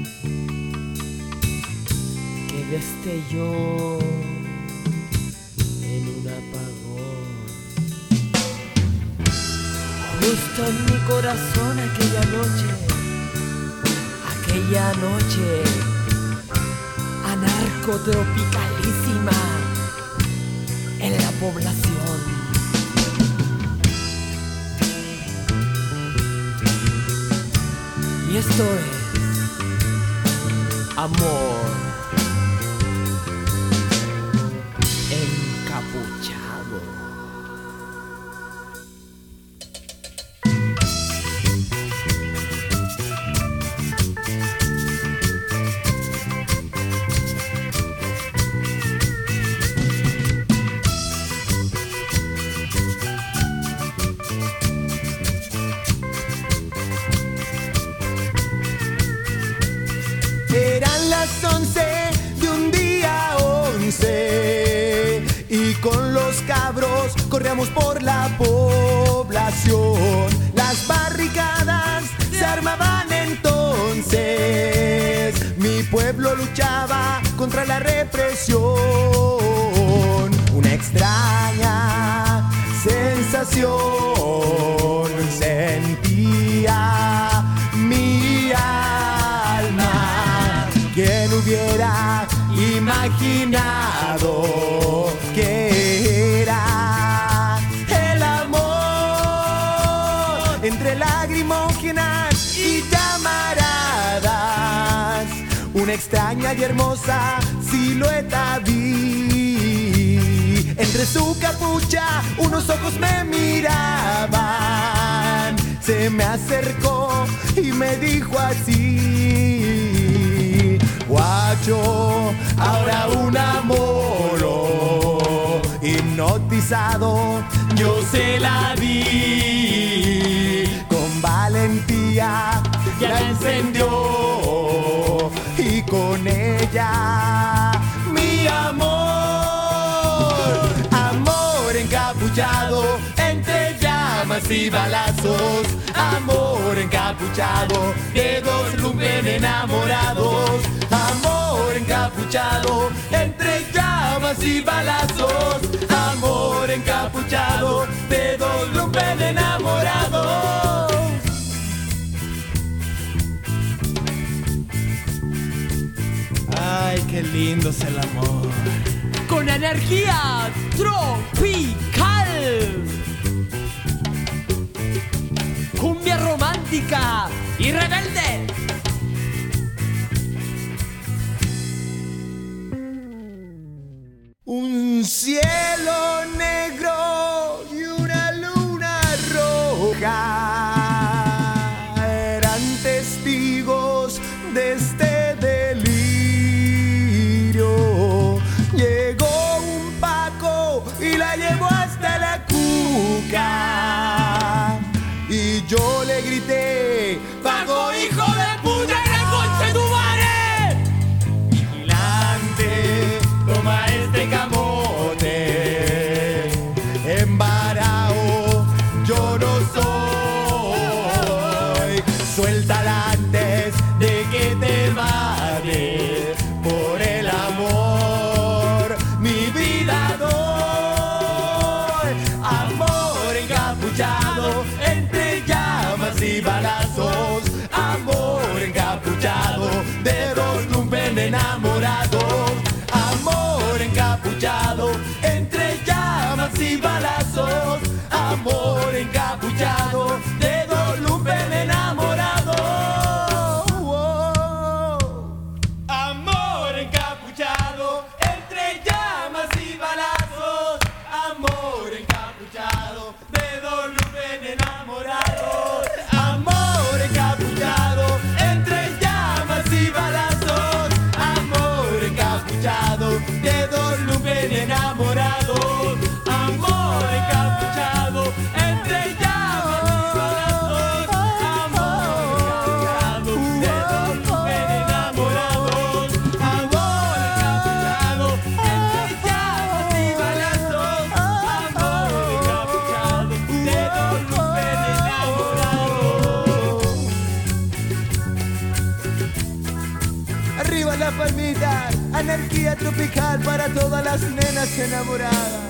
que destelló en un apagón. Justo en mi corazón aquella noche, aquella noche anarcotropicalísima en la población. Y esto es amor encapuchado. Eran las once de un día once y con los cabros corríamos por la población. Las barricadas se armaban entonces, mi luchaba contra la represión. Una extraña sensación sentía mi alma. ¿Quién hubiera imaginado que era el amor entre lagrimógenas y llamaradas? Una extraña y hermosa silueta vi. Entre su capucha unos ojos me miraban. Se me acercó y me dijo así: guacho, ahora un amor hipnotizado yo se la di. Con valentía ya la encendió y con ella mi amor. Amor encapuchado entre llamas y balazos. Amor encapuchado de dos lumpen enamorados. Amor encapuchado entre llamas y balazos. Amor encapuchado de dos lumpen enamorados. Ay, qué lindo es el amor. Con energía tropical. Cumbia romántica y rebelde. Un cielo negro y una luna roja eran testigos de este delirio. Llegó un Paco y la llevó hasta la cuca. Y yo le grité: Paco, hijo de puta, en el coche tu madre. Vigilante, toma este camote. Embarao, yo no soy. Suéltala antes de que te mate. Por el amor, mi vida doy. Amor encapuchado entre llamas y balazos. Amor encapuchado de dos lumpen enamorados. Amor encapuchado entre llamas y balazos. Amor encapuchado de dos lumpen enamorados. Oh, amor encapuchado entre llamas y balazos. Amor encapuchado de dos lumpen enamorados. Amor encapuchado entre llamas y balazos. Amor encapuchado de dos lumpen enamorados. Amor encapuchado entre llamas y balazos. Amor encapuchado de dos lumpen enamorados. Amor encapuchado entre llamas y balazos. Amor encapuchado de dos lumpen enamorados. Arriba las palmitas, anarquía tropical para todas las nenas enamoradas.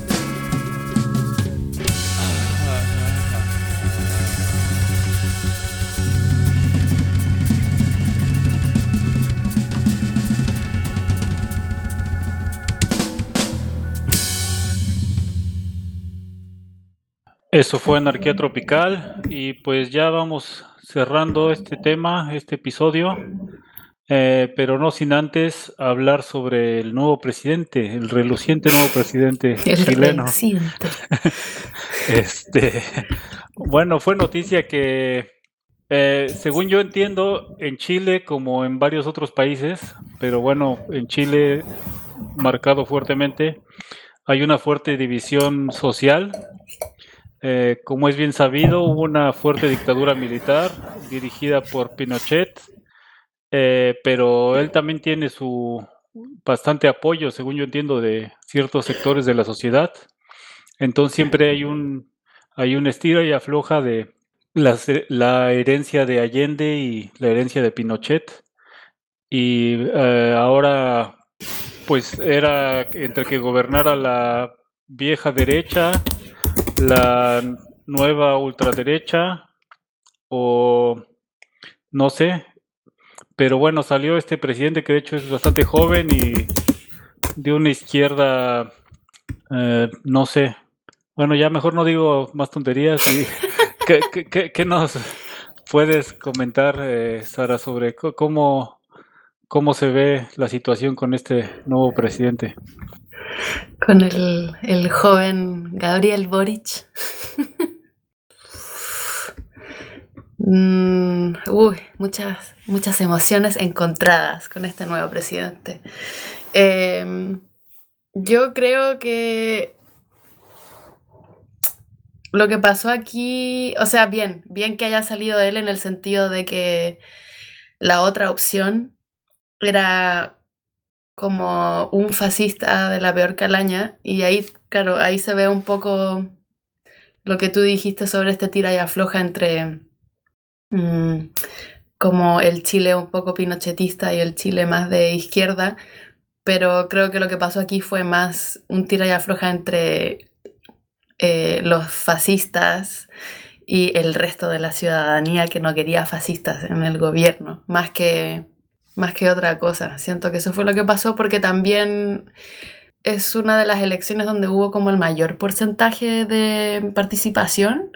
Eso fue Anarquía Tropical y pues ya vamos cerrando este tema, este episodio, eh, pero no sin antes hablar sobre el nuevo presidente, el reluciente nuevo presidente El chileno. reluciente. Este, bueno, fue noticia que, eh, según yo entiendo, en Chile como en varios otros países, pero bueno, en Chile marcado fuertemente, hay una fuerte división social. Eh, como es bien sabido, hubo una fuerte dictadura militar dirigida por Pinochet, eh, pero él también tiene su bastante apoyo, según yo entiendo, de ciertos sectores de la sociedad. Entonces siempre hay un, hay un estira y afloja de la, la herencia de Allende y la herencia de Pinochet. y eh, ahora pues era entre que gobernara la vieja derecha, la nueva ultraderecha o no sé, pero bueno, salió este presidente que de hecho es bastante joven y de una izquierda, eh, no sé, bueno, ya mejor no digo más tonterías. Y ¿qué, qué, qué, qué nos puedes comentar, eh, Sara, sobre c- cómo, cómo se ve la situación con este nuevo presidente? Con el, el joven Gabriel Boric. Mm, uy, muchas, muchas emociones encontradas con este nuevo presidente. Em, yo creo que lo que pasó aquí, o sea, bien, bien que haya salido él en el sentido de que la otra opción era como un fascista de la peor calaña, y ahí, claro, ahí se ve un poco lo que tú dijiste sobre este tira y afloja entre mm, como el Chile un poco pinochetista y el Chile más de izquierda, pero creo que lo que pasó aquí fue más un tira y afloja entre eh, los fascistas y el resto de la ciudadanía que no quería fascistas en el gobierno, más que, más que otra cosa. Siento que eso fue lo que pasó porque también es una de las elecciones donde hubo como el mayor porcentaje de participación.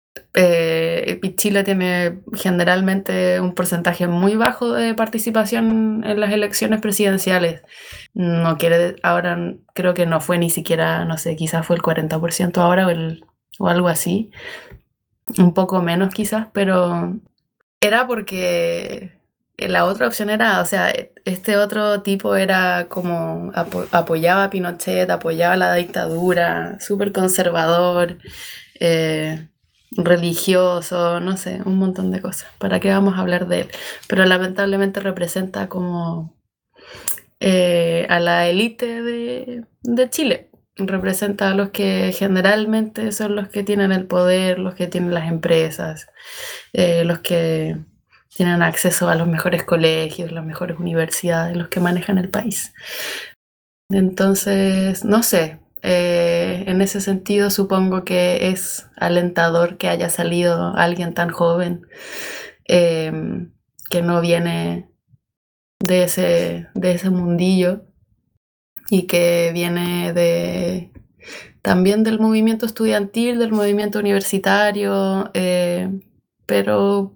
Eh, y Chile tiene generalmente un porcentaje muy bajo de participación en las elecciones presidenciales. No quiere, ahora creo que no fue ni siquiera, no sé, quizás fue el cuarenta por ciento ahora o, el, o algo así. Un poco menos quizás, pero era porque la otra opción era, o sea, este otro tipo era como apo apoyaba a Pinochet, apoyaba la dictadura, súper conservador, eh, religioso, no sé, un montón de cosas. ¿Para qué vamos a hablar de él? Pero lamentablemente representa como eh, a la élite de, de Chile. Representa a los que generalmente son los que tienen el poder, los que tienen las empresas, eh, los que tienen acceso a los mejores colegios, las mejores universidades, los que manejan el país. Entonces, no sé, eh, en ese sentido supongo que es alentador que haya salido alguien tan joven, eh, que no viene de ese, de ese mundillo y que viene de también del movimiento estudiantil, del movimiento universitario, eh, pero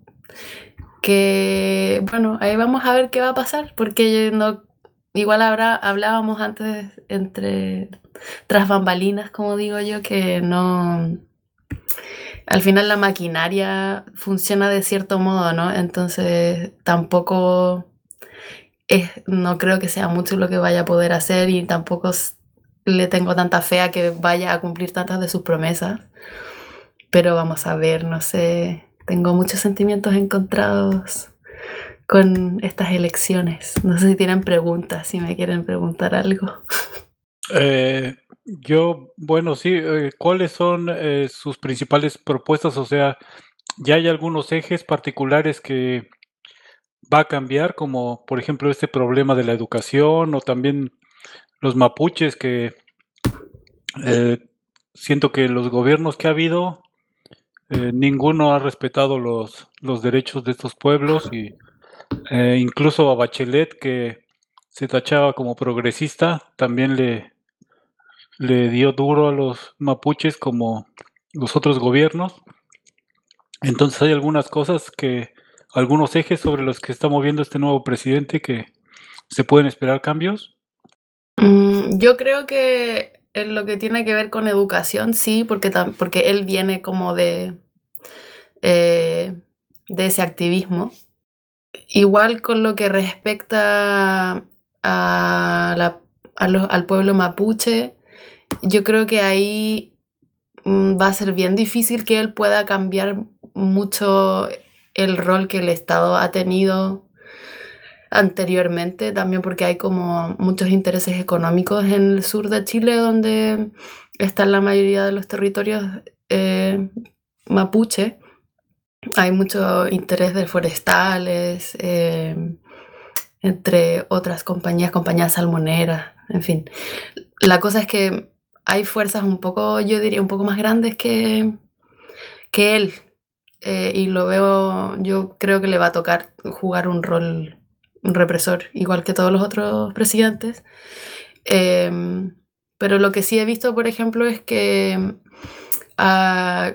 que, bueno, ahí vamos a ver qué va a pasar, porque no, igual habrá, hablábamos antes entre tras bambalinas, como digo yo, que no, al final la maquinaria funciona de cierto modo, ¿no? Entonces tampoco es, no creo que sea mucho lo que vaya a poder hacer y tampoco le tengo tanta fe a que vaya a cumplir tantas de sus promesas, pero vamos a ver, no sé, tengo muchos sentimientos encontrados con estas elecciones. No sé si tienen preguntas, si me quieren preguntar algo. Eh, yo, bueno, sí, eh, ¿cuáles son eh, sus principales propuestas? O sea, ¿ya hay algunos ejes particulares que va a cambiar, como por ejemplo este problema de la educación o también los mapuches que eh, siento que los gobiernos que ha habido, eh, ninguno ha respetado los, los derechos de estos pueblos y eh, incluso a Bachelet, que se tachaba como progresista, también le, le dio duro a los mapuches como los otros gobiernos. Entonces hay algunas cosas que, algunos ejes sobre los que está moviendo este nuevo presidente que se pueden esperar cambios. Mm, yo creo que en lo que tiene que ver con educación, sí, porque, tam- porque él viene como de, eh, de ese activismo. Igual con lo que respecta a la- a los- al pueblo mapuche, yo creo que ahí mm, va a ser bien difícil que él pueda cambiar mucho el rol que el Estado ha tenido anteriormente, también porque hay como muchos intereses económicos en el sur de Chile, donde están la mayoría de los territorios eh, mapuche. Hay mucho interés de forestales, eh, entre otras compañías, compañías salmoneras, en fin. La cosa es que hay fuerzas un poco, yo diría, un poco más grandes que, que él. Eh, y lo veo, yo creo que le va a tocar jugar un rol represor, igual que todos los otros presidentes. Eh, pero lo que sí he visto, por ejemplo, es que uh,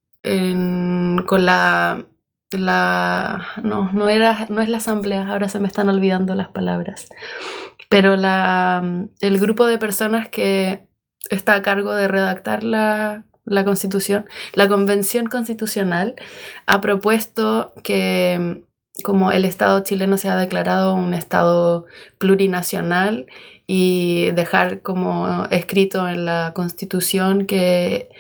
en, con la... la no, no, era, no es la asamblea, ahora se me están olvidando las palabras, pero la, el grupo de personas que está a cargo de redactar la, la constitución, la convención constitucional, ha propuesto que como el Estado chileno se ha declarado un Estado plurinacional y dejar como escrito en la constitución que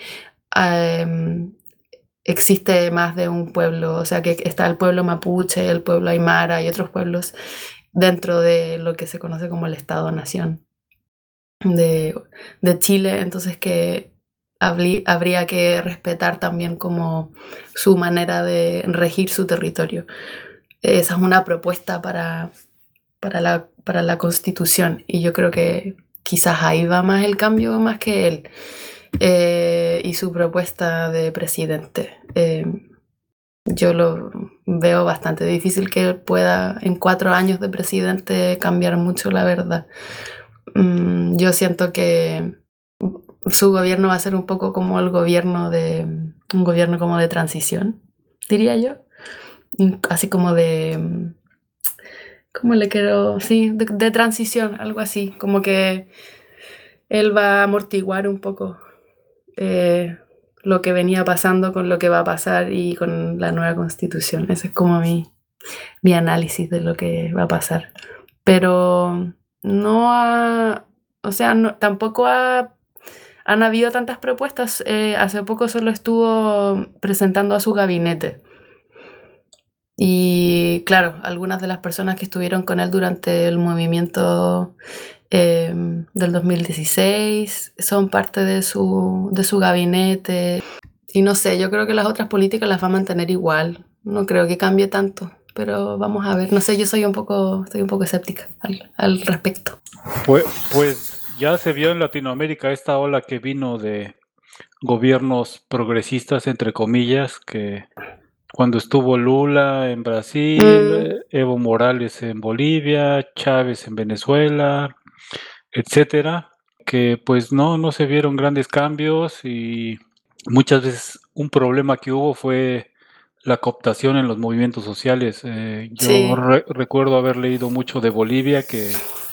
um, existe más de un pueblo, o sea que está el pueblo mapuche, el pueblo aymara y otros pueblos dentro de lo que se conoce como el Estado-Nación de, de Chile, entonces que habrí, habría que respetar también como su manera de regir su territorio. Esa es una propuesta para, para, la, para la Constitución y yo creo que quizás ahí va más el cambio más que él. Eh, y su propuesta de presidente. Eh, yo lo veo bastante difícil que él pueda en cuatro años de presidente cambiar mucho, la verdad. Mm, yo siento que su gobierno va a ser un poco como el gobierno de un gobierno como de transición, diría yo, así como de ¿cómo le quiero? Sí, de, de transición, algo así, como que él va a amortiguar un poco Eh, lo que venía pasando con lo que va a pasar y con la nueva constitución. Ese es como mi, mi análisis de lo que va a pasar. Pero no ha, o sea, no, tampoco ha, han habido tantas propuestas. Eh, hace poco solo estuvo presentando a su gabinete. Y claro, algunas de las personas que estuvieron con él durante el movimiento Eh, del dos mil dieciséis, son parte de su, de su gabinete y no sé, yo creo que las otras políticas las va a mantener igual, no creo que cambie tanto, pero vamos a ver, no sé, yo soy un poco, estoy un poco escéptica al, al respecto. Pues, pues ya se vio en Latinoamérica esta ola que vino de gobiernos progresistas, entre comillas, que cuando estuvo Lula en Brasil, mm. Evo Morales en Bolivia, Chávez en Venezuela, etcétera, que pues no, no se vieron grandes cambios y muchas veces un problema que hubo fue la cooptación en los movimientos sociales. Eh, yo sí. re- recuerdo haber leído mucho de Bolivia que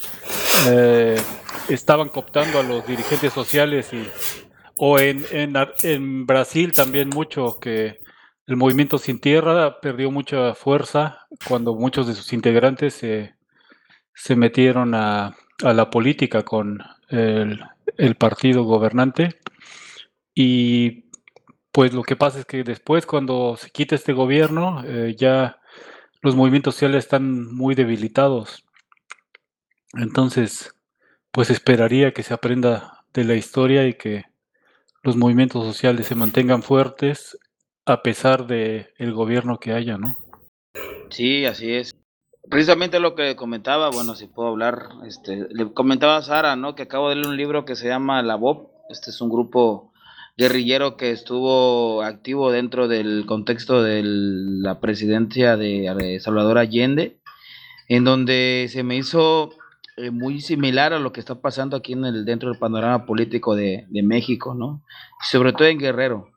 eh, estaban cooptando a los dirigentes sociales y o en, en, en Brasil también mucho que el movimiento Sin Tierra perdió mucha fuerza cuando muchos de sus integrantes se, se metieron a a la política con el, el partido gobernante y pues lo que pasa es que después cuando se quita este gobierno eh, ya los movimientos sociales están muy debilitados, entonces pues esperaría que se aprenda de la historia y que los movimientos sociales se mantengan fuertes a pesar de el gobierno que haya, ¿no? Sí, así es. Precisamente lo que comentaba, bueno, si puedo hablar, este, le comentaba a Sara, ¿no? Que acabo de leer un libro que se llama La B O P. Este es un grupo guerrillero que estuvo activo dentro del contexto de la presidencia de Salvador Allende, en donde se me hizo eh, muy similar a lo que está pasando aquí en el dentro del panorama político de, de México, ¿no? Sobre todo en Guerrero,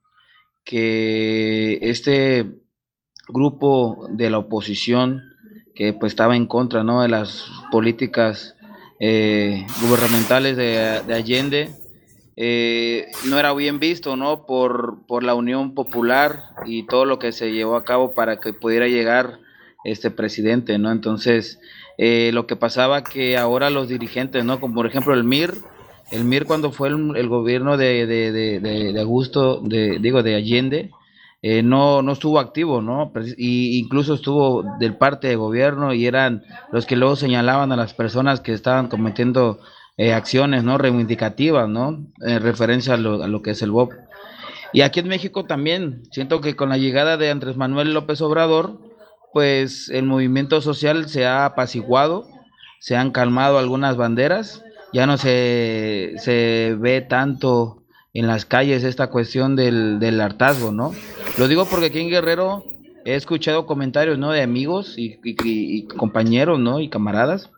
que este grupo de la oposición que pues estaba en contra, ¿no?, de las políticas eh, gubernamentales de, de Allende, eh, no era bien visto, ¿no?, por, por la Unión Popular y todo lo que se llevó a cabo para que pudiera llegar este presidente, ¿no? Entonces, eh, lo que pasaba que ahora los dirigentes, ¿no?, como por ejemplo el M I R, el M I R cuando fue el, el gobierno de, de, de, de, de Augusto, de, digo, de Allende, Eh, no, no estuvo activo, ¿no? Y incluso estuvo del parte de gobierno y eran los que luego señalaban a las personas que estaban cometiendo eh, acciones, ¿no?, reivindicativas, ¿no?, en referencia a lo, a lo que es el B O P. Y aquí en México también, siento que con la llegada de Andrés Manuel López Obrador, pues el movimiento social se ha apaciguado, se han calmado algunas banderas, ya no se, se ve tanto en las calles esta cuestión del, del hartazgo, ¿no? Lo digo porque aquí en Guerrero he escuchado comentarios, ¿no? De amigos y, y, y compañeros, ¿no? Y camaradas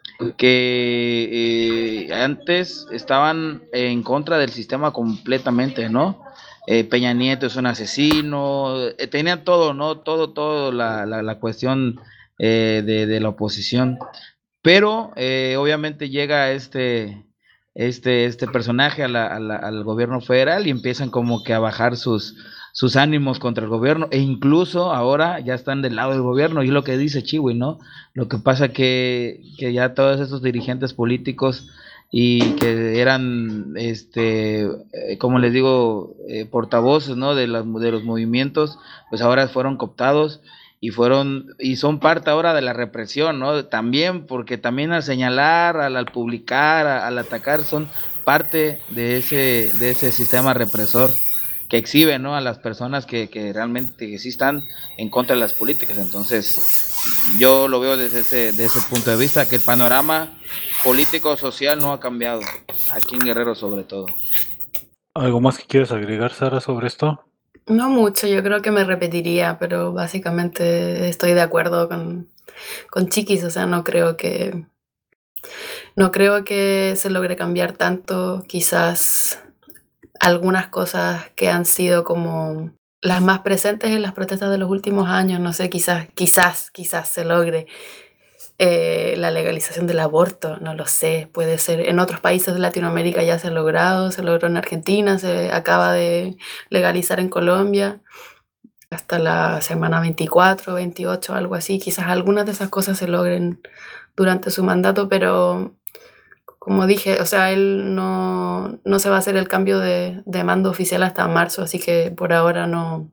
que eh, antes estaban en contra del sistema completamente, ¿no? Eh, Peña Nieto es un asesino, eh, tenía todo, ¿no? Todo, todo la, la, la cuestión eh, de, de la oposición. Pero eh, obviamente llega este, este, este personaje a la, a la, al gobierno federal y empiezan como que a bajar sus, sus ánimos contra el gobierno, e incluso ahora ya están del lado del gobierno, y lo que dice Chiwi, ¿no? Lo que pasa que, que ya todos esos dirigentes políticos y que eran, este, eh, como les digo, eh, portavoces, ¿no? De, la, de los movimientos, pues ahora fueron cooptados y fueron y son parte ahora de la represión, ¿no? También, porque también al señalar, al, al publicar, a, al atacar, son parte de ese, de ese sistema represor que exhibe, ¿no? A las personas que, que realmente que sí están en contra de las políticas. Entonces, yo lo veo desde ese, desde ese punto de vista, que el panorama político social no ha cambiado, aquí en Guerrero sobre todo. ¿Algo más que quieras agregar, Sara, sobre esto? No mucho, yo creo que me repetiría, pero básicamente estoy de acuerdo con, con Chiquis, o sea, no creo que no creo que se logre cambiar tanto, quizás algunas cosas que han sido como las más presentes en las protestas de los últimos años, no sé, quizás, quizás, quizás se logre eh, la legalización del aborto, no lo sé, puede ser. En otros países de Latinoamérica ya se ha logrado, se logró en Argentina, se acaba de legalizar en Colombia, hasta la semana veinticuatro, veintiocho, algo así. Quizás algunas de esas cosas se logren durante su mandato, pero como dije, o sea, él no, no se va a hacer el cambio de, de mando oficial hasta marzo, así que por ahora no,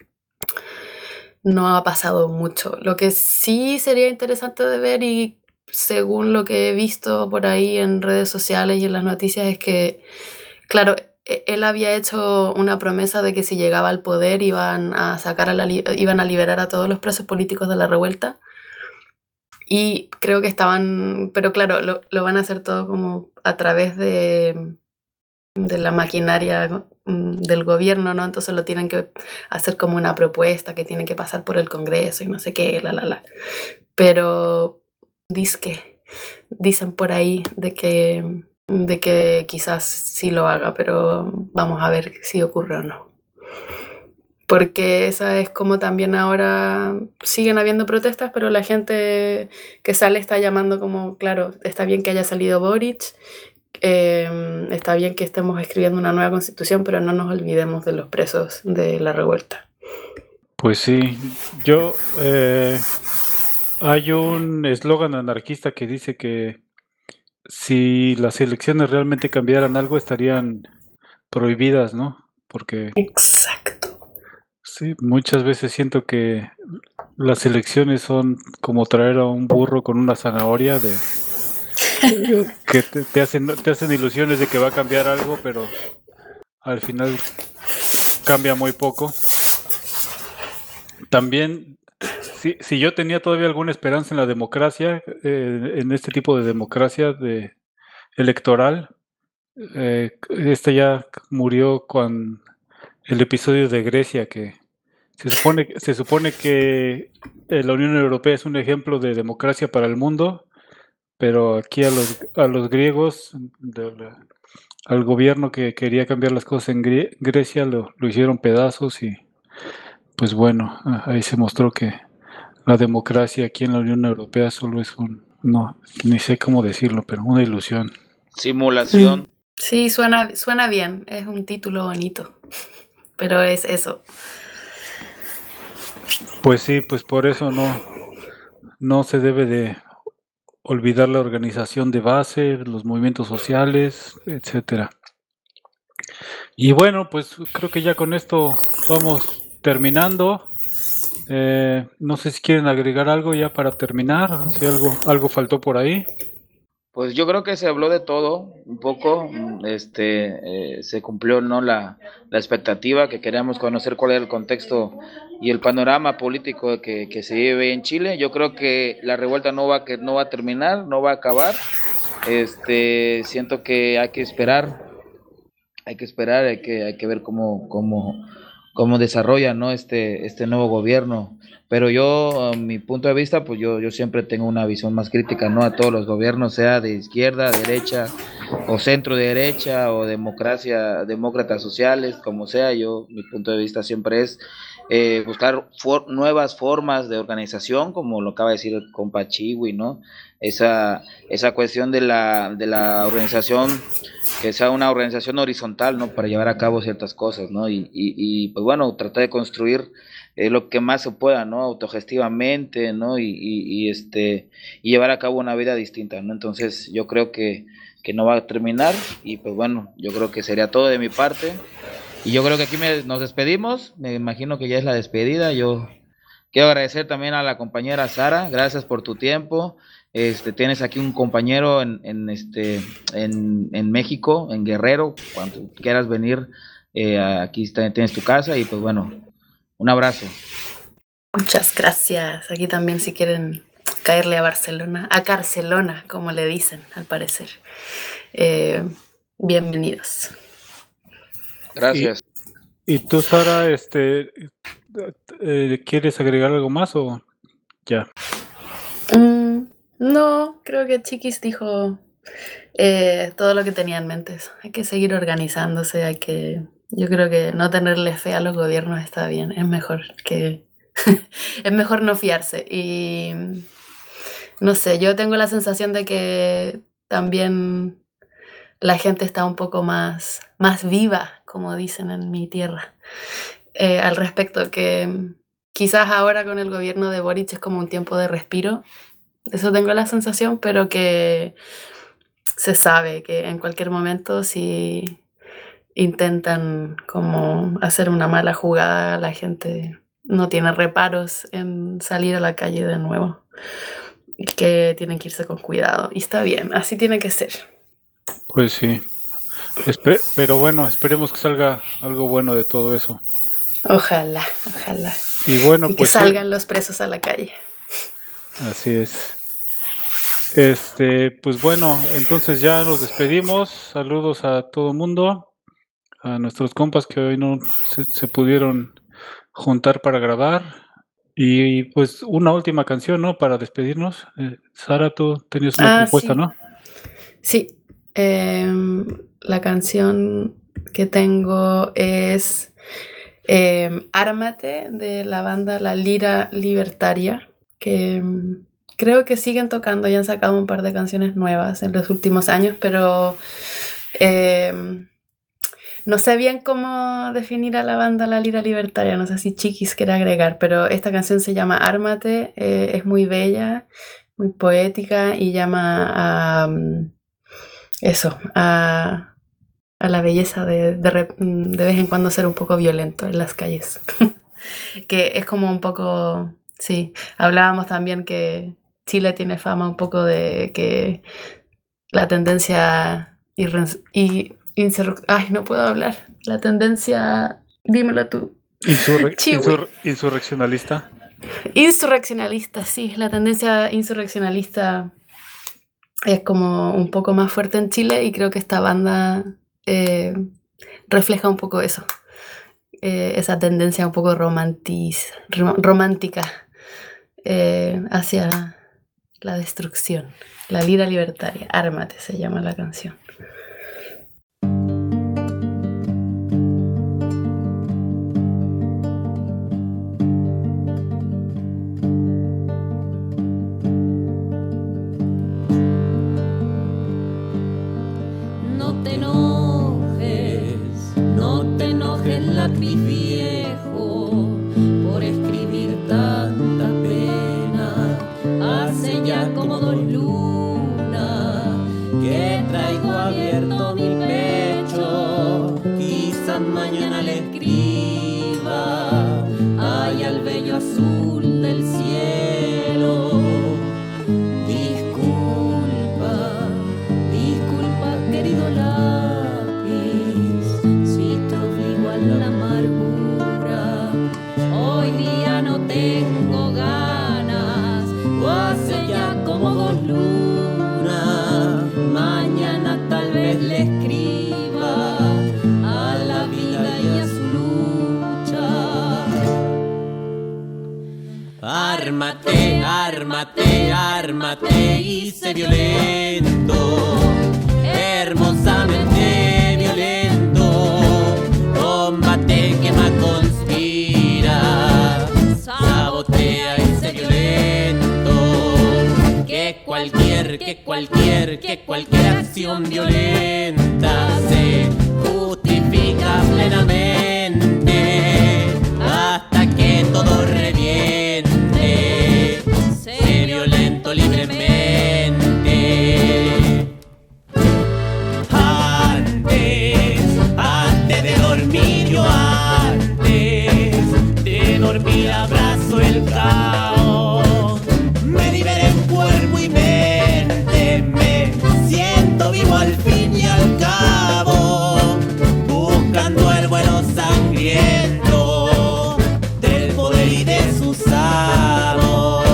no ha pasado mucho. Lo que sí sería interesante de ver, y según lo que he visto por ahí en redes sociales y en las noticias, es que, claro, él había hecho una promesa de que si llegaba al poder iban a sacar a la, iban a liberar a todos los presos políticos de la revuelta. Y creo que estaban, pero claro, lo, lo van a hacer todo como a través de, de la maquinaria del gobierno, ¿no? Entonces lo tienen que hacer como una propuesta que tiene que pasar por el Congreso y no sé qué, la, la, la. Pero dizque, dicen por ahí de que, de que quizás sí lo haga, pero vamos a ver si ocurre o no. Porque esa es como también ahora siguen habiendo protestas, pero la gente que sale está llamando como, claro, está bien que haya salido Boric, eh, está bien que estemos escribiendo una nueva constitución, pero no nos olvidemos de los presos de la revuelta. Pues sí, yo eh, hay un eslogan anarquista que dice que si las elecciones realmente cambiaran algo estarían prohibidas, ¿no? Porque exacto. Sí, muchas veces siento que las elecciones son como traer a un burro con una zanahoria de que te, te hacen te hacen ilusiones de que va a cambiar algo, pero al final cambia muy poco. También, si, si yo tenía todavía alguna esperanza en la democracia, eh, en este tipo de democracia de electoral, eh, este ya murió con el episodio de Grecia, que se supone, se supone que la Unión Europea es un ejemplo de democracia para el mundo, pero aquí a los, a los griegos, de la, al gobierno que quería cambiar las cosas en Gre- Grecia, lo, lo hicieron pedazos y pues bueno, ahí se mostró que la democracia aquí en la Unión Europea solo es un, no, ni sé cómo decirlo, pero una ilusión. Simulación. Sí, suena, suena bien, es un título bonito, pero es eso. Pues sí, pues por eso no, no se debe de olvidar la organización de base, los movimientos sociales, etcétera. Y bueno, pues creo que ya con esto vamos terminando. Eh, no sé si quieren agregar algo ya para terminar, si algo, algo faltó por ahí. Pues yo creo que se habló de todo un poco, mm, este, eh, se cumplió, ¿no? la, la expectativa que queríamos conocer cuál era el contexto y el panorama político que, que se vive en Chile. Yo creo que la revuelta no va, que no va a terminar, no va a acabar. Este, siento que hay que esperar, hay que esperar, hay que, hay que ver cómo, cómo, cómo desarrolla, ¿no? este, este nuevo gobierno. Pero yo, a mi punto de vista, pues yo, yo siempre tengo una visión más crítica, ¿no? A todos los gobiernos, sea de izquierda, derecha, o centro derecha, o democracia, demócratas sociales, como sea. Yo, mi punto de vista siempre es eh, buscar for nuevas formas de organización, como lo acaba de decir el compa Chiwi, ¿no? Esa, esa cuestión de la, de la organización, que sea una organización horizontal, ¿no? Para llevar a cabo ciertas cosas, ¿no? Y, y, y pues bueno, tratar de construir eh, lo que más se pueda, ¿no? Autogestivamente, ¿no? Y, y, y, este, y llevar a cabo una vida distinta, ¿no? Entonces yo creo que, que no va a terminar y pues bueno, yo creo que sería todo de mi parte. Y yo creo que aquí me, nos despedimos, me imagino que ya es la despedida. Yo quiero agradecer también a la compañera Sara, gracias por tu tiempo. Este, tienes aquí un compañero en, en, este, en, en México, en Guerrero, cuando quieras venir, eh, aquí está, tienes tu casa y pues bueno, un abrazo. Muchas gracias. Aquí también si quieren caerle a Barcelona, a Carcelona, como le dicen, al parecer. Eh, bienvenidos. Gracias. ¿Y, y tú, Sara, este, eh, quieres agregar algo más o ya? Mm, no, creo que Chiquis dijo eh, todo lo que tenía en mente. Hay que seguir organizándose, hay que... Yo creo que no tenerle fe a los gobiernos está bien, es mejor que es mejor no fiarse. Y no sé, yo tengo la sensación de que también la gente está un poco más, más viva, como dicen en mi tierra, eh, al respecto, que quizás ahora con el gobierno de Boric es como un tiempo de respiro, eso tengo la sensación, pero que se sabe que en cualquier momento si intentan como hacer una mala jugada, la gente no tiene reparos en salir a la calle de nuevo, que tienen que irse con cuidado, y está bien, así tiene que ser. Pues sí, Espe pero bueno, esperemos que salga algo bueno de todo eso. Ojalá, ojalá. Y bueno, y que pues salgan sí, los presos a la calle. así es. Este, pues bueno, entonces ya nos despedimos. Saludos a todo el mundo, a nuestros compas que hoy no se, se pudieron juntar para grabar. Y pues una última canción, ¿no? Para despedirnos. Eh, Sara, tú tenías una Ah, propuesta, sí. ¿no? Sí, em, la canción que tengo es em, Ármate, de la banda La Lira Libertaria, que em, creo que siguen tocando y han sacado un par de canciones nuevas en los últimos años, pero em, no sé bien cómo definir a la banda La Lira Libertaria, no sé si Chiquis quiere agregar, pero esta canción se llama Ármate, eh, es muy bella, muy poética y llama a... mm, Eso, a, a la belleza de, de, re- de vez en cuando ser un poco violento en las calles. Que es como un poco, sí, hablábamos también que Chile tiene fama un poco de que la tendencia irren- y insur- ay, no puedo hablar, la tendencia, dímelo tú. Insurre Chiwi. insur insurreccionalista. Insurreccionalista, sí, la tendencia insurreccionalista es como un poco más fuerte en Chile y creo que esta banda eh, refleja un poco eso, eh, esa tendencia un poco romantis, rom- romántica eh, hacia la destrucción. La Lira Libertaria, Ármate se llama la canción. No te enojes, no te enojes, lápiz viejo, por escribir tanta pena. Hace ya como dos lunas que traigo abierto mi pecho. Quizás mañana le escriba ay al bello azul del cielo. Disculpa Ármate, ármate, ármate y sé violento, hermosamente violento. Combate, quema, conspira, sabotea y sé violento. Que cualquier, que cualquier, que cualquier acción violenta se justifica plenamente hasta que todo reviente. Sé violento libremente. Antes, antes de dormir yo antes de dormir abrazo el caos. Me liberé en cuerpo y mente, me siento vivo al fin y al cabo, buscando el vuelo sangriento del poder y de sus amos.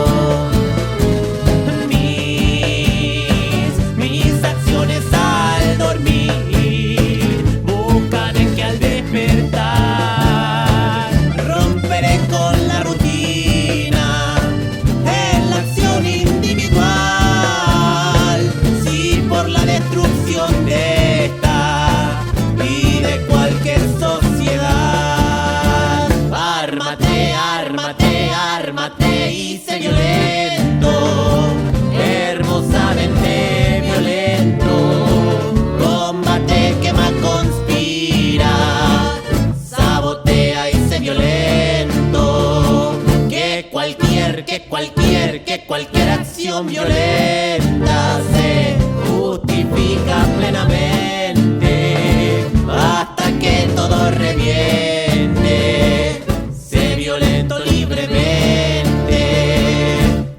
Mis, mis acciones al dormir buscan en que al despertar romperé con la rutina en la acción individual. Si por la destrucción de esta y de cualquier sociedad, ármate, ármate, ármate y sé violento, hermosamente violento. Combate, quema, conspira, sabotea y sé violento. Que cualquier, que cualquier, que cualquier acción violenta se justifica plenamente hasta que todo reviente. Sé violento libremente.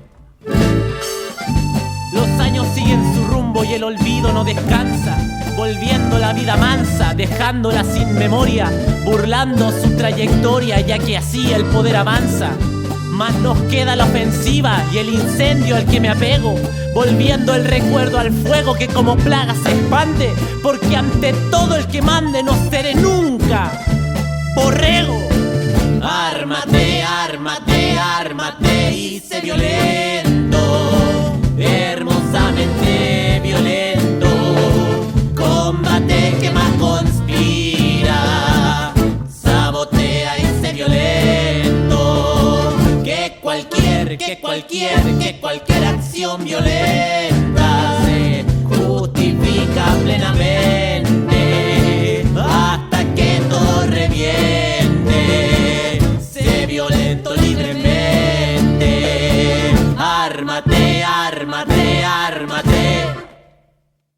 Los años siguen su rumbo y el olvido no descansa, volviendo la vida mansa, dejándola sin memoria, burlando su trayectoria, ya que así el poder avanza. Más nos queda la ofensiva y el incendio al que me apego, volviendo el recuerdo al fuego que como plaga se expande, porque ante todo el que mande no seré nunca borrego. Ármate, ármate, ármate y sé violento, hermosamente violento. Combate, quema, conspira, sabotea y sé violento. Que cualquier, que cualquier, que cualquier acción violenta se justifica plenamente hasta que todo reviente. Sé violento libremente. Ármate, ármate, ármate.